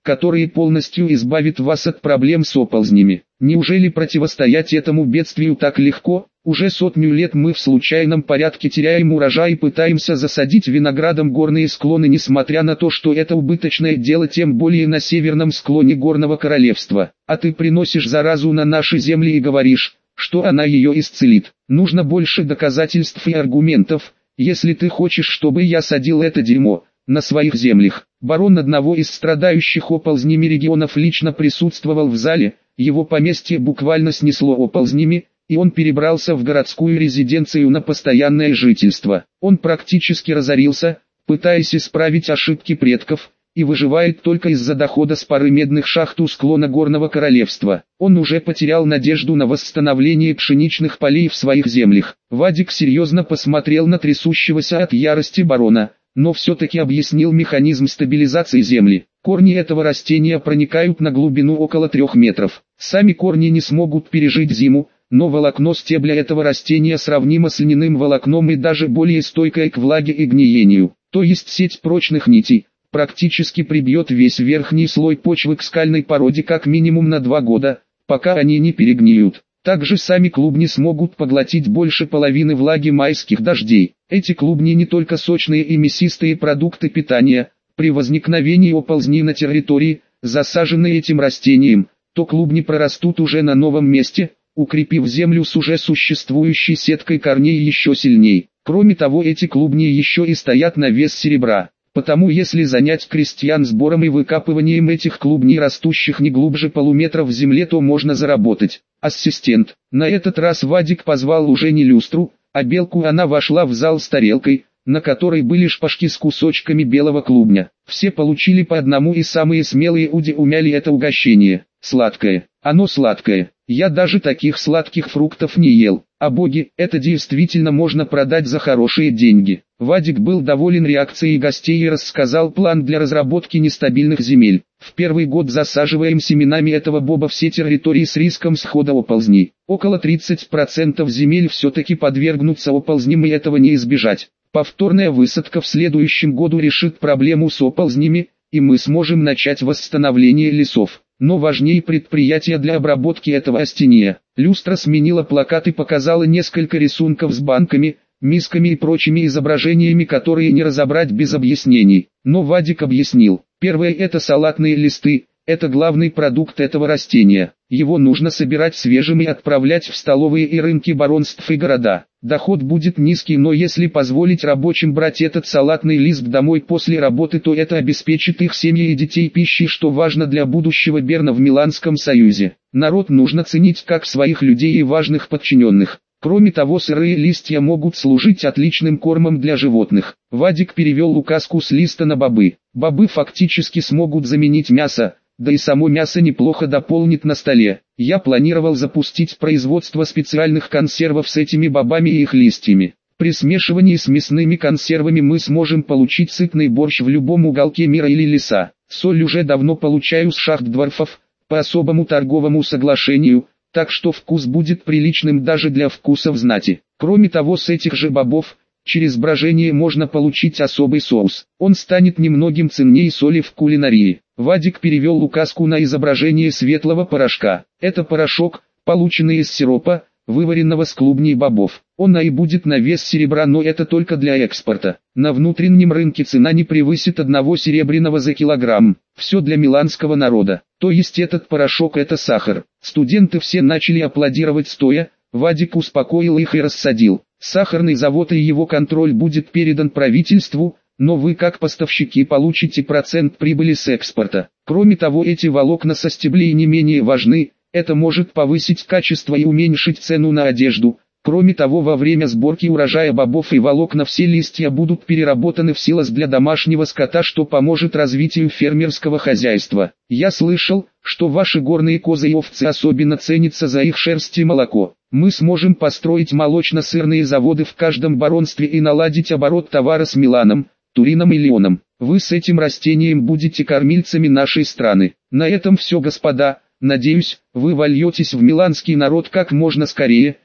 которые полностью избавят вас от проблем с оползнями. Неужели противостоять этому бедствию так легко? Уже сотню лет мы в случайном порядке теряем урожай и пытаемся засадить виноградом горные склоны, несмотря на то, что это убыточное дело, тем более на северном склоне горного королевства. А ты приносишь заразу на наши земли и говоришь, что она ее исцелит. Нужно больше доказательств и аргументов, если ты хочешь, чтобы я садил это дерьмо на своих землях. Барон одного из страдающих оползнями регионов лично присутствовал в зале, его поместье буквально снесло оползнями, и он перебрался в городскую резиденцию на постоянное жительство. Он практически разорился, пытаясь исправить ошибки предков, и выживает только из-за дохода с пары медных шахт у склона горного королевства. Он уже потерял надежду на восстановление пшеничных полей в своих землях. Вадик серьезно посмотрел на трясущегося от ярости барона, но все-таки объяснил механизм стабилизации земли. Корни этого растения проникают на глубину около трех метров. Сами корни не смогут пережить зиму, но волокно стебля этого растения сравнимо с льняным волокном и даже более стойкое к влаге и гниению. То есть сеть прочных нитей практически прибьет весь верхний слой почвы к скальной породе как минимум на два года, пока они не перегниют. Также сами клубни смогут поглотить больше половины влаги майских дождей. Эти клубни не только сочные и мясистые продукты питания. При возникновении оползней на территории, засаженной этим растением, то клубни прорастут уже на новом месте, укрепив землю с уже существующей сеткой корней еще сильней. Кроме того, эти клубни еще и стоят на вес серебра. Потому если занять крестьян сбором и выкапыванием этих клубней, растущих не глубже полуметра в земле, то можно заработать. Ассистент. На этот раз Вадик позвал уже не люстру, а белку. Она вошла в зал с тарелкой, на которой были шпажки с кусочками белого клубня. Все получили по одному, и самые смелые уди умяли это угощение. Сладкое. Оно сладкое. Я даже таких сладких фруктов не ел. А боги, это действительно можно продать за хорошие деньги. Вадик был доволен реакцией гостей и рассказал план для разработки нестабильных земель. В первый год засаживаем семенами этого боба все территории с риском схода оползней. Около тридцати процентов земель все-таки подвергнутся оползням, и этого не избежать. Повторная высадка в следующем году решит проблему с оползнями, и мы сможем начать восстановление лесов. Но важнее предприятия для обработки этого астения. Люстра сменила плакат и показала несколько рисунков с банками, мисками и прочими изображениями, которые не разобрать без объяснений. Но Вадик объяснил. Первое — это салатные листы, это главный продукт этого растения. Его нужно собирать свежим и отправлять в столовые и рынки баронств и города. Доход будет низкий, но если позволить рабочим брать этот салатный лист домой после работы, то это обеспечит их семьи и детей пищей, что важно для будущего Берна в Миланском союзе. Народ нужно ценить как своих людей и важных подчиненных. Кроме того, сырые листья могут служить отличным кормом для животных. Вадик перевел указку с листа на бобы. Бобы фактически смогут заменить мясо, да и само мясо неплохо дополнит на столе. Я планировал запустить производство специальных консервов с этими бобами и их листьями. При смешивании с мясными консервами мы сможем получить сытный борщ в любом уголке мира или леса. Соль уже давно получаю с шахт дворфов, по особому торговому соглашению, так что вкус будет приличным даже для вкусов знати. Кроме того, с этих же бобов, через брожение можно получить особый соус. Он станет немногим ценнее соли в кулинарии. Вадик перевел указку на изображение светлого порошка. Это порошок, полученный из сиропа, вываренного с клубней бобов. Он и будет на вес серебра, но это только для экспорта. На внутреннем рынке цена не превысит одного серебряного за килограмм. Все для миланского народа. То есть этот порошок — это сахар. Студенты все начали аплодировать стоя. Вадик успокоил их и рассадил. Сахарный завод и его контроль будет передан правительству, но вы как поставщики получите процент прибыли с экспорта. Кроме того, эти волокна со стеблей не менее важны. Это может повысить качество и уменьшить цену на одежду. Кроме того, во время сборки урожая бобов и волокна все листья будут переработаны в силос для домашнего скота, что поможет развитию фермерского хозяйства. Я слышал, что ваши горные козы и овцы особенно ценятся за их шерсть и молоко. Мы сможем построить молочно-сырные заводы в каждом баронстве и наладить оборот товара с Миланом, Турином и Лионом. Вы с этим растением будете кормильцами нашей страны. На этом все, господа. Надеюсь, вы вольетесь в миланский народ как можно скорее.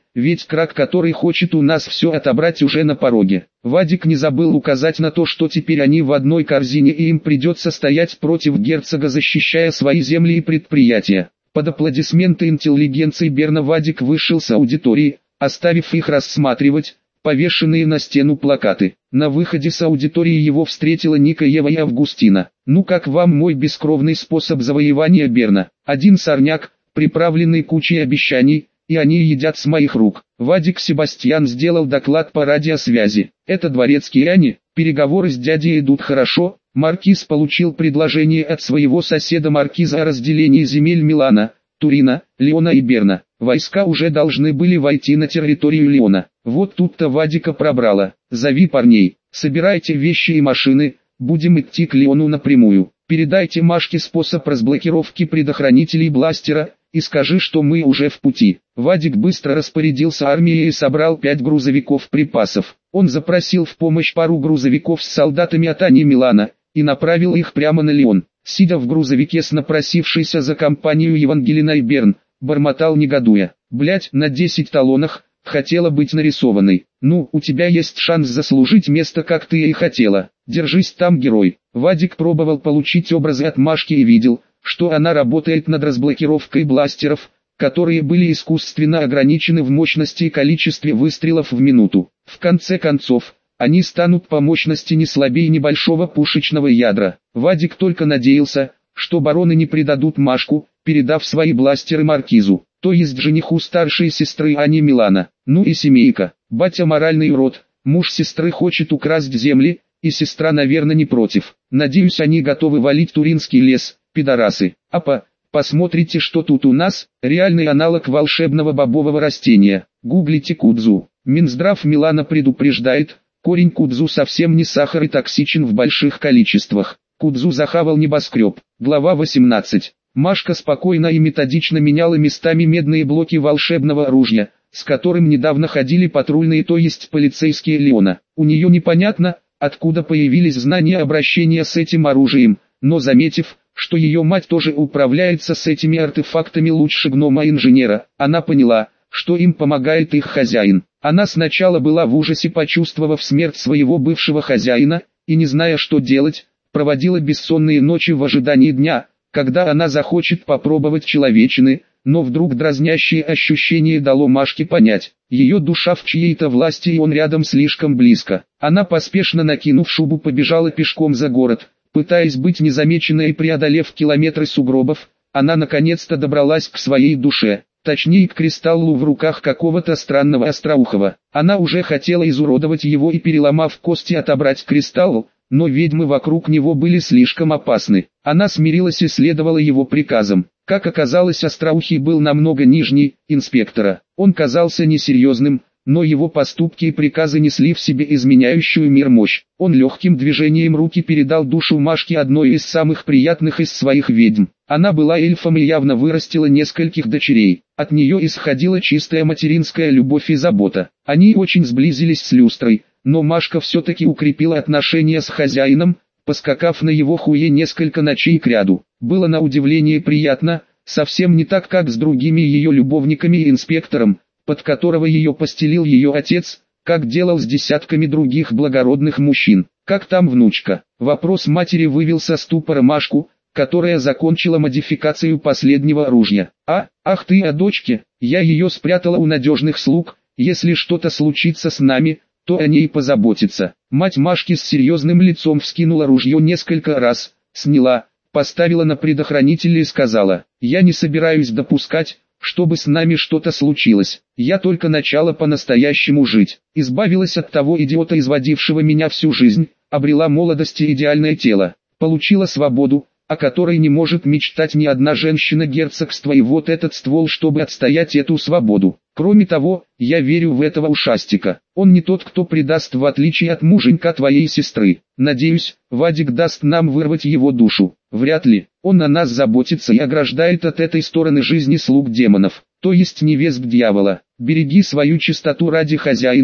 ведь Крак, который хочет у нас все отобрать, уже на пороге. Вадик не забыл указать на то, что теперь они в одной корзине и им придется стоять против герцога, защищая свои земли и предприятия. Под аплодисменты интеллигенции Берна Вадик вышел с аудитории, оставив их рассматривать повешенные на стену плакаты. На выходе с аудитории его встретила Ника, Ева и Августина. «Ну как вам мой бескровный способ завоевания Берна? Один сорняк, приправленный кучей обещаний, и они едят с моих рук». Вадик Себастьян сделал доклад по радиосвязи. «Это дворецкие они, переговоры с дядей идут хорошо». Маркиз получил предложение от своего соседа маркиза о разделении земель Милана, Турина, Лиона и Берна. Войска уже должны были войти на территорию Лиона. Вот тут-то Вадика пробрало. «Зови парней, собирайте вещи и машины, будем идти к Лиону напрямую. Передайте Машке способ разблокировки предохранителей бластера, и скажи, что мы уже в пути». Вадик быстро распорядился армией и собрал пять грузовиков припасов. Он запросил в помощь пару грузовиков с солдатами от Ани Милана, и направил их прямо на Лион. Сидя в грузовике с напросившейся за компанию Евангелиной Берн, бормотал негодуя: «Блять, на десять талонах, хотела быть нарисованной. Ну, у тебя есть шанс заслужить место, как ты и хотела. Держись там, герой». Вадик пробовал получить образы от Машки и видел, что она работает над разблокировкой бластеров, которые были искусственно ограничены в мощности и количестве выстрелов в минуту. В конце концов, они станут по мощности не слабее небольшого пушечного ядра. Вадик только надеялся, что бароны не предадут Машку, передав свои бластеры маркизу, то есть жениху старшей сестры Ани Милана. Ну и семейка. Батя моральный урод, муж сестры хочет украсть земли, и сестра, наверное, не против. Надеюсь, они готовы валить Туринский лес, пидорасы. Апа, посмотрите, что тут у нас, реальный аналог волшебного бобового растения. Гуглите кудзу. Минздрав Милана предупреждает, корень кудзу совсем не сахар и токсичен в больших количествах. Кудзу захавал небоскреб. Глава восемнадцать. Машка спокойно и методично меняла местами медные блоки волшебного оружия, с которым недавно ходили патрульные, то есть полицейские Лиона. У нее непонятно, откуда появились знания обращения с этим оружием, но заметив, что ее мать тоже управляется с этими артефактами лучше гнома-инженера, она поняла, что им помогает их хозяин. Она сначала была в ужасе, почувствовав смерть своего бывшего хозяина, и не зная, что делать, проводила бессонные ночи в ожидании дня, когда она захочет попробовать человечины, но вдруг дразнящее ощущение дало Машке понять, ее душа в чьей-то власти и он рядом слишком близко. Она, поспешно накинув шубу, побежала пешком за город, пытаясь быть незамеченной, и преодолев километры сугробов, она наконец-то добралась к своей душе, точнее к кристаллу в руках какого-то странного остроухого. Она уже хотела изуродовать его и, переломав кости, отобрать кристалл, но ведьмы вокруг него были слишком опасны. Она смирилась и следовала его приказам. Как оказалось, остроухий был намного ниже инспектора. Он казался несерьезным, но его поступки и приказы несли в себе изменяющую мир мощь. Он легким движением руки передал душу Машке, одной из самых приятных из своих ведьм. Она была эльфом и явно вырастила нескольких дочерей. От нее исходила чистая материнская любовь и забота. Они очень сблизились с люстрой, но Машка все-таки укрепила отношения с хозяином, поскакав на его хуе несколько ночей кряду. Было на удивление приятно, совсем не так, как с другими ее любовниками и инспектором, под которого ее постелил ее отец, как делал с десятками других благородных мужчин. «Как там внучка?» Вопрос матери вывел со ступора Машку, которая закончила модификацию последнего оружия. «А, ах ты о дочке, я ее спрятала у надежных слуг, если что-то случится с нами, то о ней позаботиться». Мать Машки с серьезным лицом вскинула ружье несколько раз, сняла, поставила на предохранитель и сказала: «Я не собираюсь допускать, чтобы с нами что-то случилось. Я только начала по-настоящему жить. Избавилась от того идиота, изводившего меня всю жизнь, обрела молодость и идеальное тело, получила свободу, о которой не может мечтать ни одна женщина герцогства, и вот этот ствол, чтобы отстоять эту свободу. Кроме того, я верю в этого ушастика. Он не тот, кто предаст, в отличие от муженька твоей сестры. Надеюсь, Вадик даст нам вырвать его душу. Вряд ли. Он о нас заботится и ограждает от этой стороны жизни слуг демонов, то есть невест дьявола. Береги свою чистоту ради хозяина,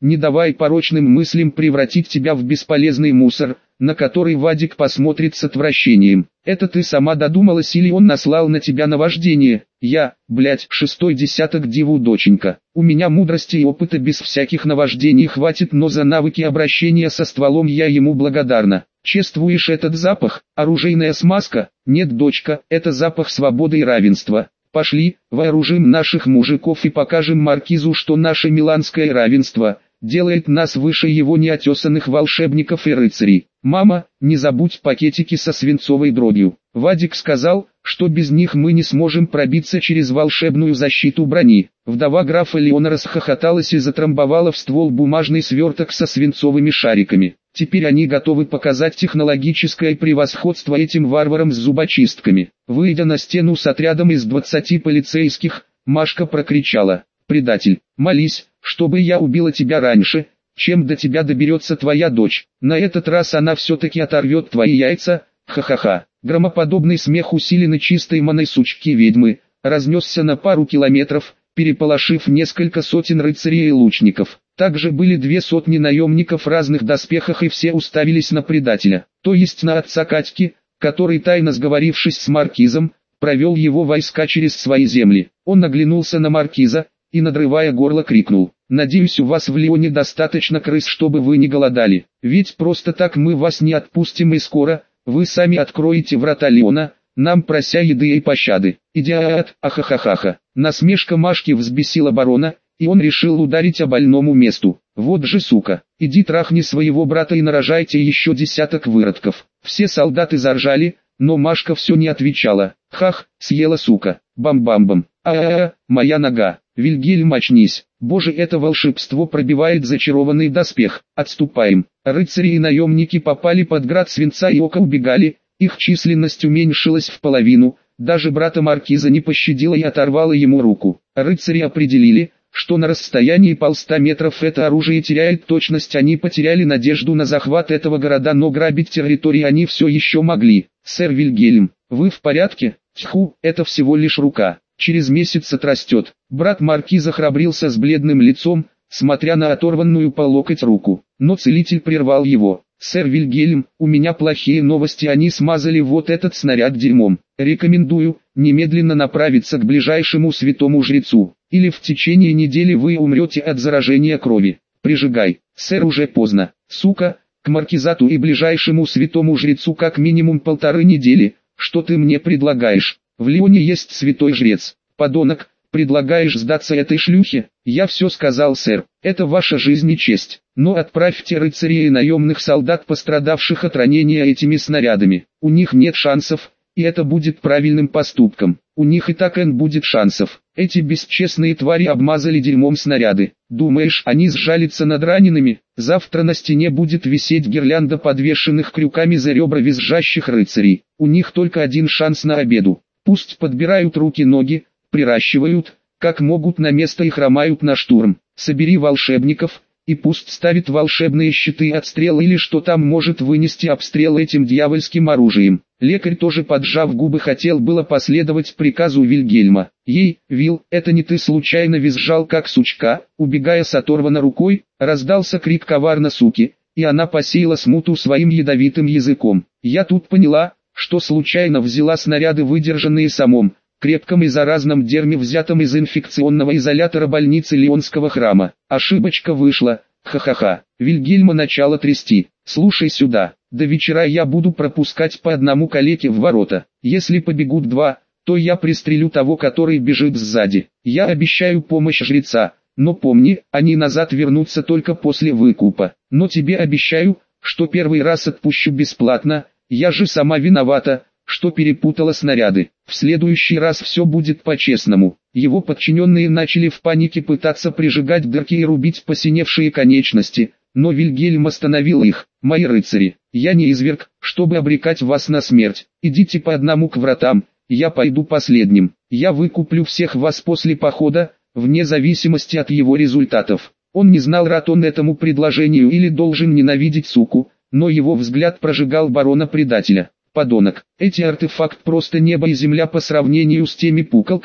не давай порочным мыслям превратить тебя в бесполезный мусор, на который Вадик посмотрит с отвращением. Это ты сама додумалась или он наслал на тебя наваждение? Я, блять, шестой десяток диву доченька. У меня мудрости и опыта без всяких наваждений хватит, но за навыки обращения со стволом я ему благодарна. Чувствуешь этот запах? Оружейная смазка? Нет, дочка, это запах свободы и равенства. Пошли, вооружим наших мужиков и покажем маркизу, что наше миланское равенство делает нас выше его неотесанных волшебников и рыцарей. Мама, не забудь пакетики со свинцовой дробью. Вадик сказал, что без них мы не сможем пробиться через волшебную защиту брони. Вдова графа Леона расхохоталась и затрамбовала в ствол бумажный сверток со свинцовыми шариками. Теперь они готовы показать технологическое превосходство этим варварам с зубочистками. Выйдя на стену с отрядом из двадцати полицейских, Машка прокричала: «Предатель, молись, чтобы я убила тебя раньше, чем до тебя доберется твоя дочь. На этот раз она все-таки оторвет твои яйца, ха-ха-ха». Громоподобный смех, усиленный чистой маной сучки-ведьмы, разнесся на пару километров, переполошив несколько сотен рыцарей и лучников. Также были две сотни наемников в разных доспехах, и все уставились на предателя, то есть на отца Катьки, который, тайно сговорившись с маркизом, провел его войска через свои земли. Он оглянулся на маркиза и, надрывая горло, крикнул: «Надеюсь, у вас в Лионе достаточно крыс, чтобы вы не голодали, ведь просто так мы вас не отпустим, и скоро вы сами откроете врата Лиона, нам прося еды и пощады». «Идиот, ахахахаха». Насмешка Машки взбесила барона, и он решил ударить по больному месту. «Вот же сука, иди трахни своего брата и нарожайте еще десяток выродков». Все солдаты заржали, но Машка все не отвечала. «Хах, съела сука, бам-бам-бам, а-а-а, моя нога». «Вильгельм, очнись, боже, это волшебство пробивает зачарованный доспех, отступаем». Рыцари и наемники попали под град свинца и око убегали, их численность уменьшилась в половину, даже брата маркиза не пощадила и оторвала ему руку. Рыцари определили, что на расстоянии полста метров это оружие теряет точность, они потеряли надежду на захват этого города, но грабить территории они все еще могли. «Сэр Вильгельм, вы в порядке?» «Тьфу, это всего лишь рука. Через месяц отрастет». Брат маркиза храбрился с бледным лицом, смотря на оторванную по локоть руку. Но целитель прервал его. «Сэр Вильгельм, у меня плохие новости, они смазали вот этот снаряд дерьмом. Рекомендую немедленно направиться к ближайшему святому жрецу, или в течение недели вы умрете от заражения крови. Прижигай». «Сэр, уже поздно. Сука, к маркизату и ближайшему святому жрецу как минимум полторы недели. Что ты мне предлагаешь? В Лионе есть святой жрец. Подонок, предлагаешь сдаться этой шлюхе?» «Я все сказал, сэр, это ваша жизнь и честь. Но отправьте рыцарей и наемных солдат, пострадавших от ранения этими снарядами. У них нет шансов, и это будет правильным поступком. У них и так эн будет шансов. Эти бесчестные твари обмазали дерьмом снаряды. Думаешь, они сжалятся над ранеными? Завтра на стене будет висеть гирлянда подвешенных крюками за ребра визжащих рыцарей. У них только один шанс на победу. Пусть подбирают руки-ноги, приращивают, как могут на место и хромают на штурм. Собери волшебников, и пусть ставит волшебные щиты от стрел или что там может вынести обстрел этим дьявольским оружием». Лекарь, тоже поджав губы, хотел было последовать приказу Вильгельма. «Ей, Вил, это не ты случайно визжал как сучка, убегая с оторванной рукой?» Раздался крик коварно суки, и она посеяла смуту своим ядовитым языком. «Я тут поняла, что случайно взяла снаряды, выдержанные самом крепком и заразном дерьме, взятом из инфекционного изолятора больницы Лионского храма. Ошибочка вышла, ха-ха-ха». Вильгельма начало трясти. «Слушай сюда, до вечера я буду пропускать по одному калеке в ворота. Если побегут два, то я пристрелю того, который бежит сзади. Я обещаю помощь жреца, но помни, они назад вернутся только после выкупа. Но тебе обещаю, что первый раз отпущу бесплатно, я же сама виновата, что перепутала снаряды. В следующий раз все будет по-честному». Его подчиненные начали в панике пытаться прижигать дырки и рубить посиневшие конечности, но Вильгельм остановил их. «Мои рыцари, я не изверг, чтобы обрекать вас на смерть. Идите по одному к вратам, я пойду последним. Я выкуплю всех вас после похода, вне зависимости от его результатов». Он не знал, рад он этому предложению или должен ненавидеть суку, но его взгляд прожигал барона-предателя. «Подонок, эти артефакт просто небо и земля по сравнению с теми пукалками,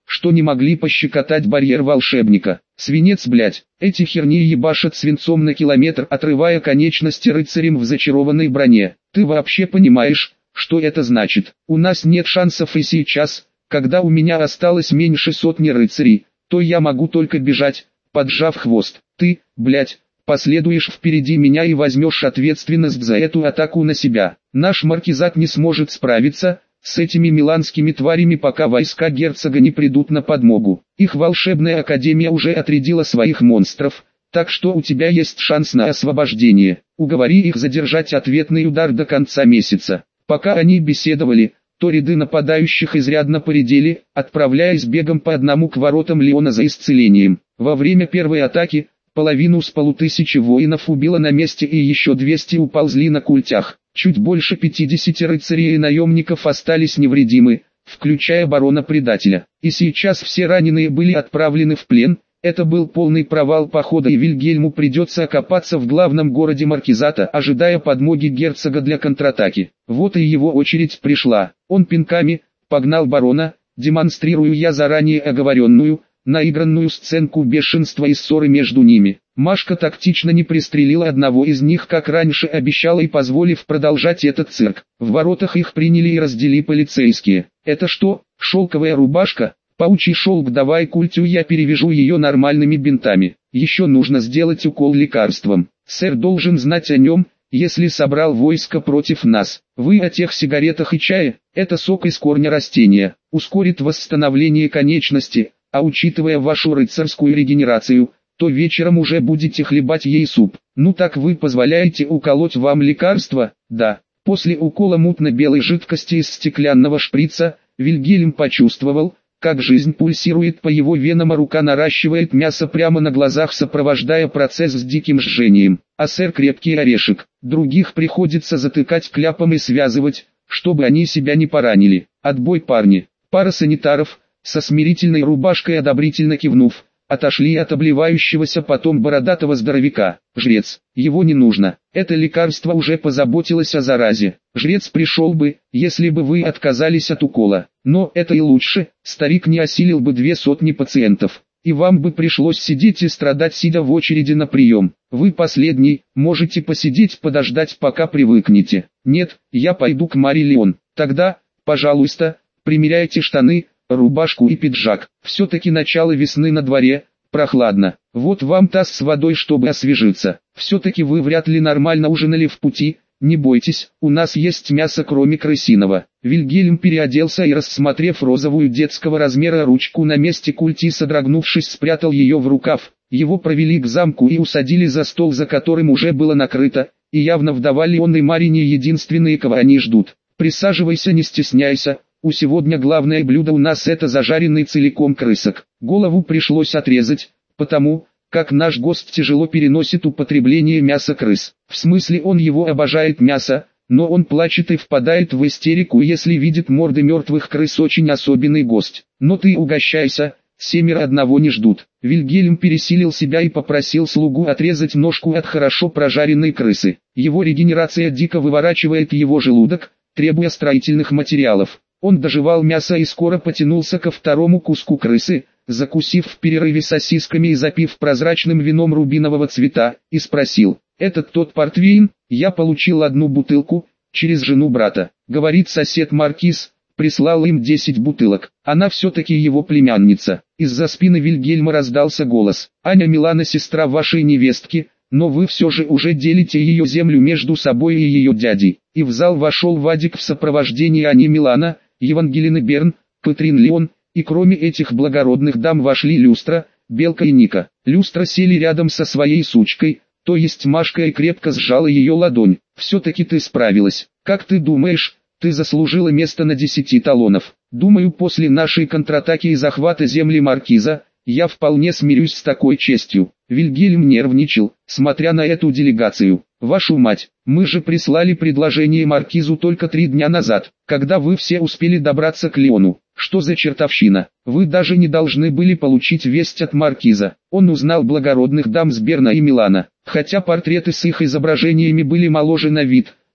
что не могли пощекотать барьер волшебника. Свинец, блять, эти херни ебашат свинцом на километр, отрывая конечности рыцарям в зачарованной броне. Ты вообще понимаешь, что это значит? У нас нет шансов и сейчас, когда у меня осталось меньше сотни рыцарей, то я могу только бежать, поджав хвост. Ты, блять, последуешь впереди меня и возьмешь ответственность за эту атаку на себя. Наш маркизат не сможет справиться с этими миланскими тварями, пока войска герцога не придут на подмогу. Их волшебная академия уже отрядила своих монстров, так что у тебя есть шанс на освобождение. Уговори их задержать ответный удар до конца месяца. Пока они беседовали, то ряды нападающих изрядно поредели, отправляясь бегом по одному к воротам Леона за исцелением. Во время первой атаки половину с полутысячи воинов убило на месте и еще двести уползли на культях. Чуть больше пятидесяти рыцарей и наемников остались невредимы, включая барона-предателя. И сейчас все раненые были отправлены в плен. Это был полный провал похода, и Вильгельму придется окопаться в главном городе маркизата, ожидая подмоги герцога для контратаки. Вот и его очередь пришла. Он пинками погнал барона, демонстрируя я заранее оговоренную, наигранную сценку бешенства и ссоры между ними. Машка тактично не пристрелила одного из них, как раньше обещала, и позволив продолжать этот цирк. В воротах их приняли и раздели полицейские. «Это что, шелковая рубашка? Паучий шелк, давай культю, я перевяжу ее нормальными бинтами. Еще нужно сделать укол лекарством. Сэр должен знать о нем, если собрал войско против нас. Вы о тех сигаретах и чае? Это сок из корня растения. Ускорит восстановление конечности, а учитывая вашу рыцарскую регенерацию, то вечером уже будете хлебать ей суп. Ну так вы позволяете уколоть вам лекарство?» «Да». После укола мутно-белой жидкости из стеклянного шприца, Вильгельм почувствовал, как жизнь пульсирует по его венам, а рука наращивает мясо прямо на глазах, сопровождая процесс с диким жжением. А сэр крепкий орешек. Других приходится затыкать кляпом и связывать, чтобы они себя не поранили. Отбой, парни. Пара санитаров, со смирительной рубашкой одобрительно кивнув, отошли от обливающегося потом бородатого здоровяка. «Жрец, его не нужно. Это лекарство уже позаботилось о заразе. Жрец пришел бы, если бы вы отказались от укола. Но это и лучше, старик не осилил бы две сотни пациентов. И вам бы пришлось сидеть и страдать, сидя в очереди на прием. Вы последний, можете посидеть, подождать, пока привыкнете. Нет, я пойду к Мари Леон. Тогда, пожалуйста, примеряйте штаны, рубашку и пиджак. Все-таки начало весны на дворе, прохладно. Вот вам таз с водой, чтобы освежиться. Все-таки вы вряд ли нормально ужинали в пути. Не бойтесь, у нас есть мясо, кроме крысиного». Вильгельм переоделся и, рассмотрев розовую детского размера ручку на месте культи, содрогнувшись, спрятал ее в рукав. Его провели к замку и усадили за стол, за которым уже было накрыто, и явно вдова Леон и Марине единственные, кого они ждут. «Присаживайся, не стесняйся. У сегодня главное блюдо у нас — это зажаренный целиком крысок. Голову пришлось отрезать, потому как наш гость тяжело переносит употребление мяса крыс. В смысле, он его обожает мясо, но он плачет и впадает в истерику, если видит морды мертвых крыс. Очень особенный гость. Но ты угощайся, семеро одного не ждут». Вильгельм пересилил себя и попросил слугу отрезать ножку от хорошо прожаренной крысы. Его регенерация дико выворачивает его желудок, требуя строительных материалов. Он дожевал мясо и скоро потянулся ко второму куску крысы, закусив в перерыве сосисками и запив прозрачным вином рубинового цвета, и спросил: «Этот тот портвейн? Я получил одну бутылку, через жену брата. Говорит, сосед Маркиз прислал им десять бутылок. Она все-таки его племянница». Из-за спины Вильгельма раздался голос: «Аня Милана сестра вашей невестки, но вы все же уже делите ее землю между собой и ее дядей». И в зал вошел Вадик в сопровождении Ани Милана, Евангелины Берн, Катрин Леон, и кроме этих благородных дам вошли Люстра, Белка и Ника. Люстра сели рядом со своей сучкой, то есть Машкой, и крепко сжала ее ладонь. «Все-таки ты справилась. Как ты думаешь, ты заслужила место на десяти талонов?» «Думаю, после нашей контратаки и захвата земли Маркиза, я вполне смирюсь с такой честью». Вильгельм нервничал, смотря на эту делегацию. «Вашу мать, мы же прислали предложение Маркизу только три дня назад, когда вы все успели добраться к Леону. Что за чертовщина? Вы даже не должны были получить весть от Маркиза». Он узнал благородных дам с Берна и Милана. Хотя портреты с их изображениями были моложе на вид,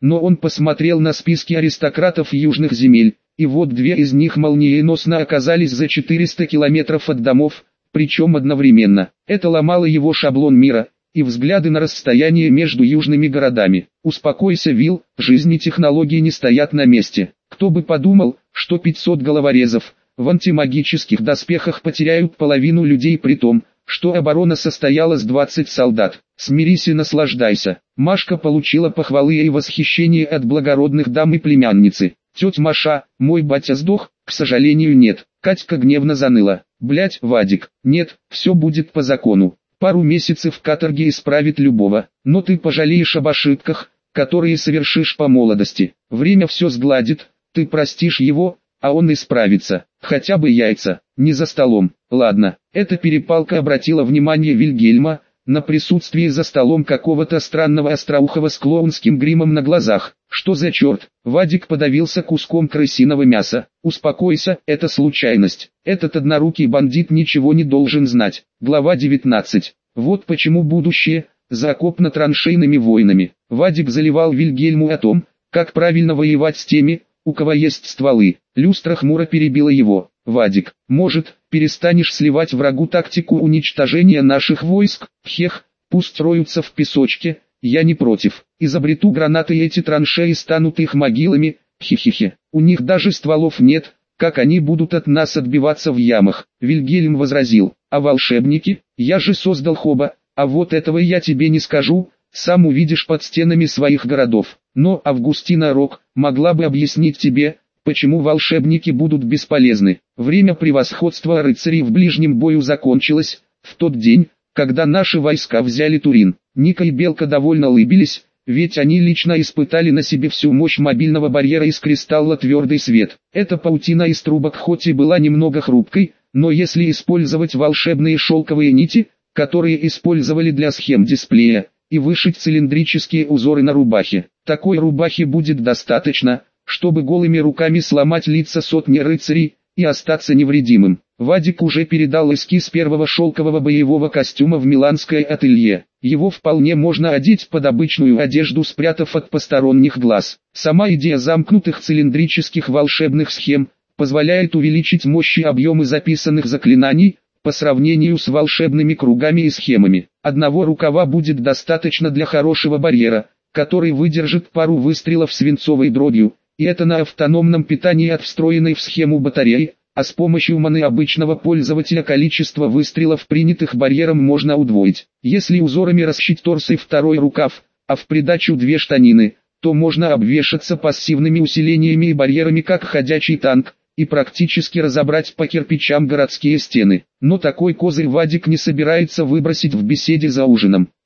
но он посмотрел на списки аристократов южных земель, и вот две из них молниеносно оказались за четыреста километров от домов, причем одновременно. Это ломало его шаблон мира и взгляды на расстояние между южными городами. Успокойся, Вилл, жизнь и технологии не стоят на месте. Кто бы подумал, что пятьсот головорезов в антимагических доспехах потеряют половину людей при том, что оборона состояла с двадцати солдат. Смирись и наслаждайся. Машка получила похвалы и восхищение от благородных дам и племянницы. Тетя Маша, мой батя сдох? К сожалению, нет. Катька гневно заныла. Блять, Вадик, нет, все будет по закону. Пару месяцев каторги исправит любого, но ты пожалеешь об ошибках, которые совершишь по молодости. Время все сгладит, ты простишь его, а он исправится. Хотя бы яйца, не за столом. Ладно, эта перепалка обратила внимание Вильгельма на присутствие за столом какого-то странного остроухого с клоунским гримом на глазах. Что за черт? Вадик подавился куском крысиного мяса. Успокойся, это случайность. Этот однорукий бандит ничего не должен знать. Глава девятнадцать. Вот почему будущее закопано траншейными войнами. Вадик заливал Вильгельму о том, как правильно воевать с теми, у кого есть стволы. Люстра хмуро перебила его. Вадик, может, перестанешь сливать врагу тактику уничтожения наших войск? Хех, пусть роются в песочке, я не против. Изобрету гранаты, и эти траншеи станут их могилами. Хе-хе-хе. У них даже стволов нет, как они будут от нас отбиваться в ямах? Вильгельм возразил. А волшебники? Я же создал Хоба, а вот этого я тебе не скажу, сам увидишь под стенами своих городов. Но Августина Рок могла бы объяснить тебе, почему волшебники будут бесполезны. Время превосходства рыцарей в ближнем бою закончилось в тот день, когда наши войска взяли Турин. Ника и Белка довольно улыбились, ведь они лично испытали на себе всю мощь мобильного барьера из кристалла твердый свет. Эта паутина из трубок хоть и была немного хрупкой, но если использовать волшебные шелковые нити, которые использовали для схем дисплея, и вышить цилиндрические узоры на рубахе, такой рубахи будет достаточно, чтобы голыми руками сломать лица сотни рыцарей и остаться невредимым. Вадик уже передал эскиз первого шелкового боевого костюма в миланское ателье. Его вполне можно одеть под обычную одежду, спрятав от посторонних глаз. Сама идея замкнутых цилиндрических волшебных схем позволяет увеличить мощь и объемы записанных заклинаний по сравнению с волшебными кругами и схемами. Одного рукава будет достаточно для хорошего барьера, который выдержит пару выстрелов свинцовой дробью, и это на автономном питании от встроенной в схему батареи, а с помощью маны обычного пользователя количество выстрелов, принятых барьером, можно удвоить. Если узорами расшить торс и второй рукав, а в придачу две штанины, то можно обвешаться пассивными усилениями и барьерами как ходячий танк, и практически разобрать по кирпичам городские стены. Но такой козырь Вадик не собирается выбросить в беседе за ужином.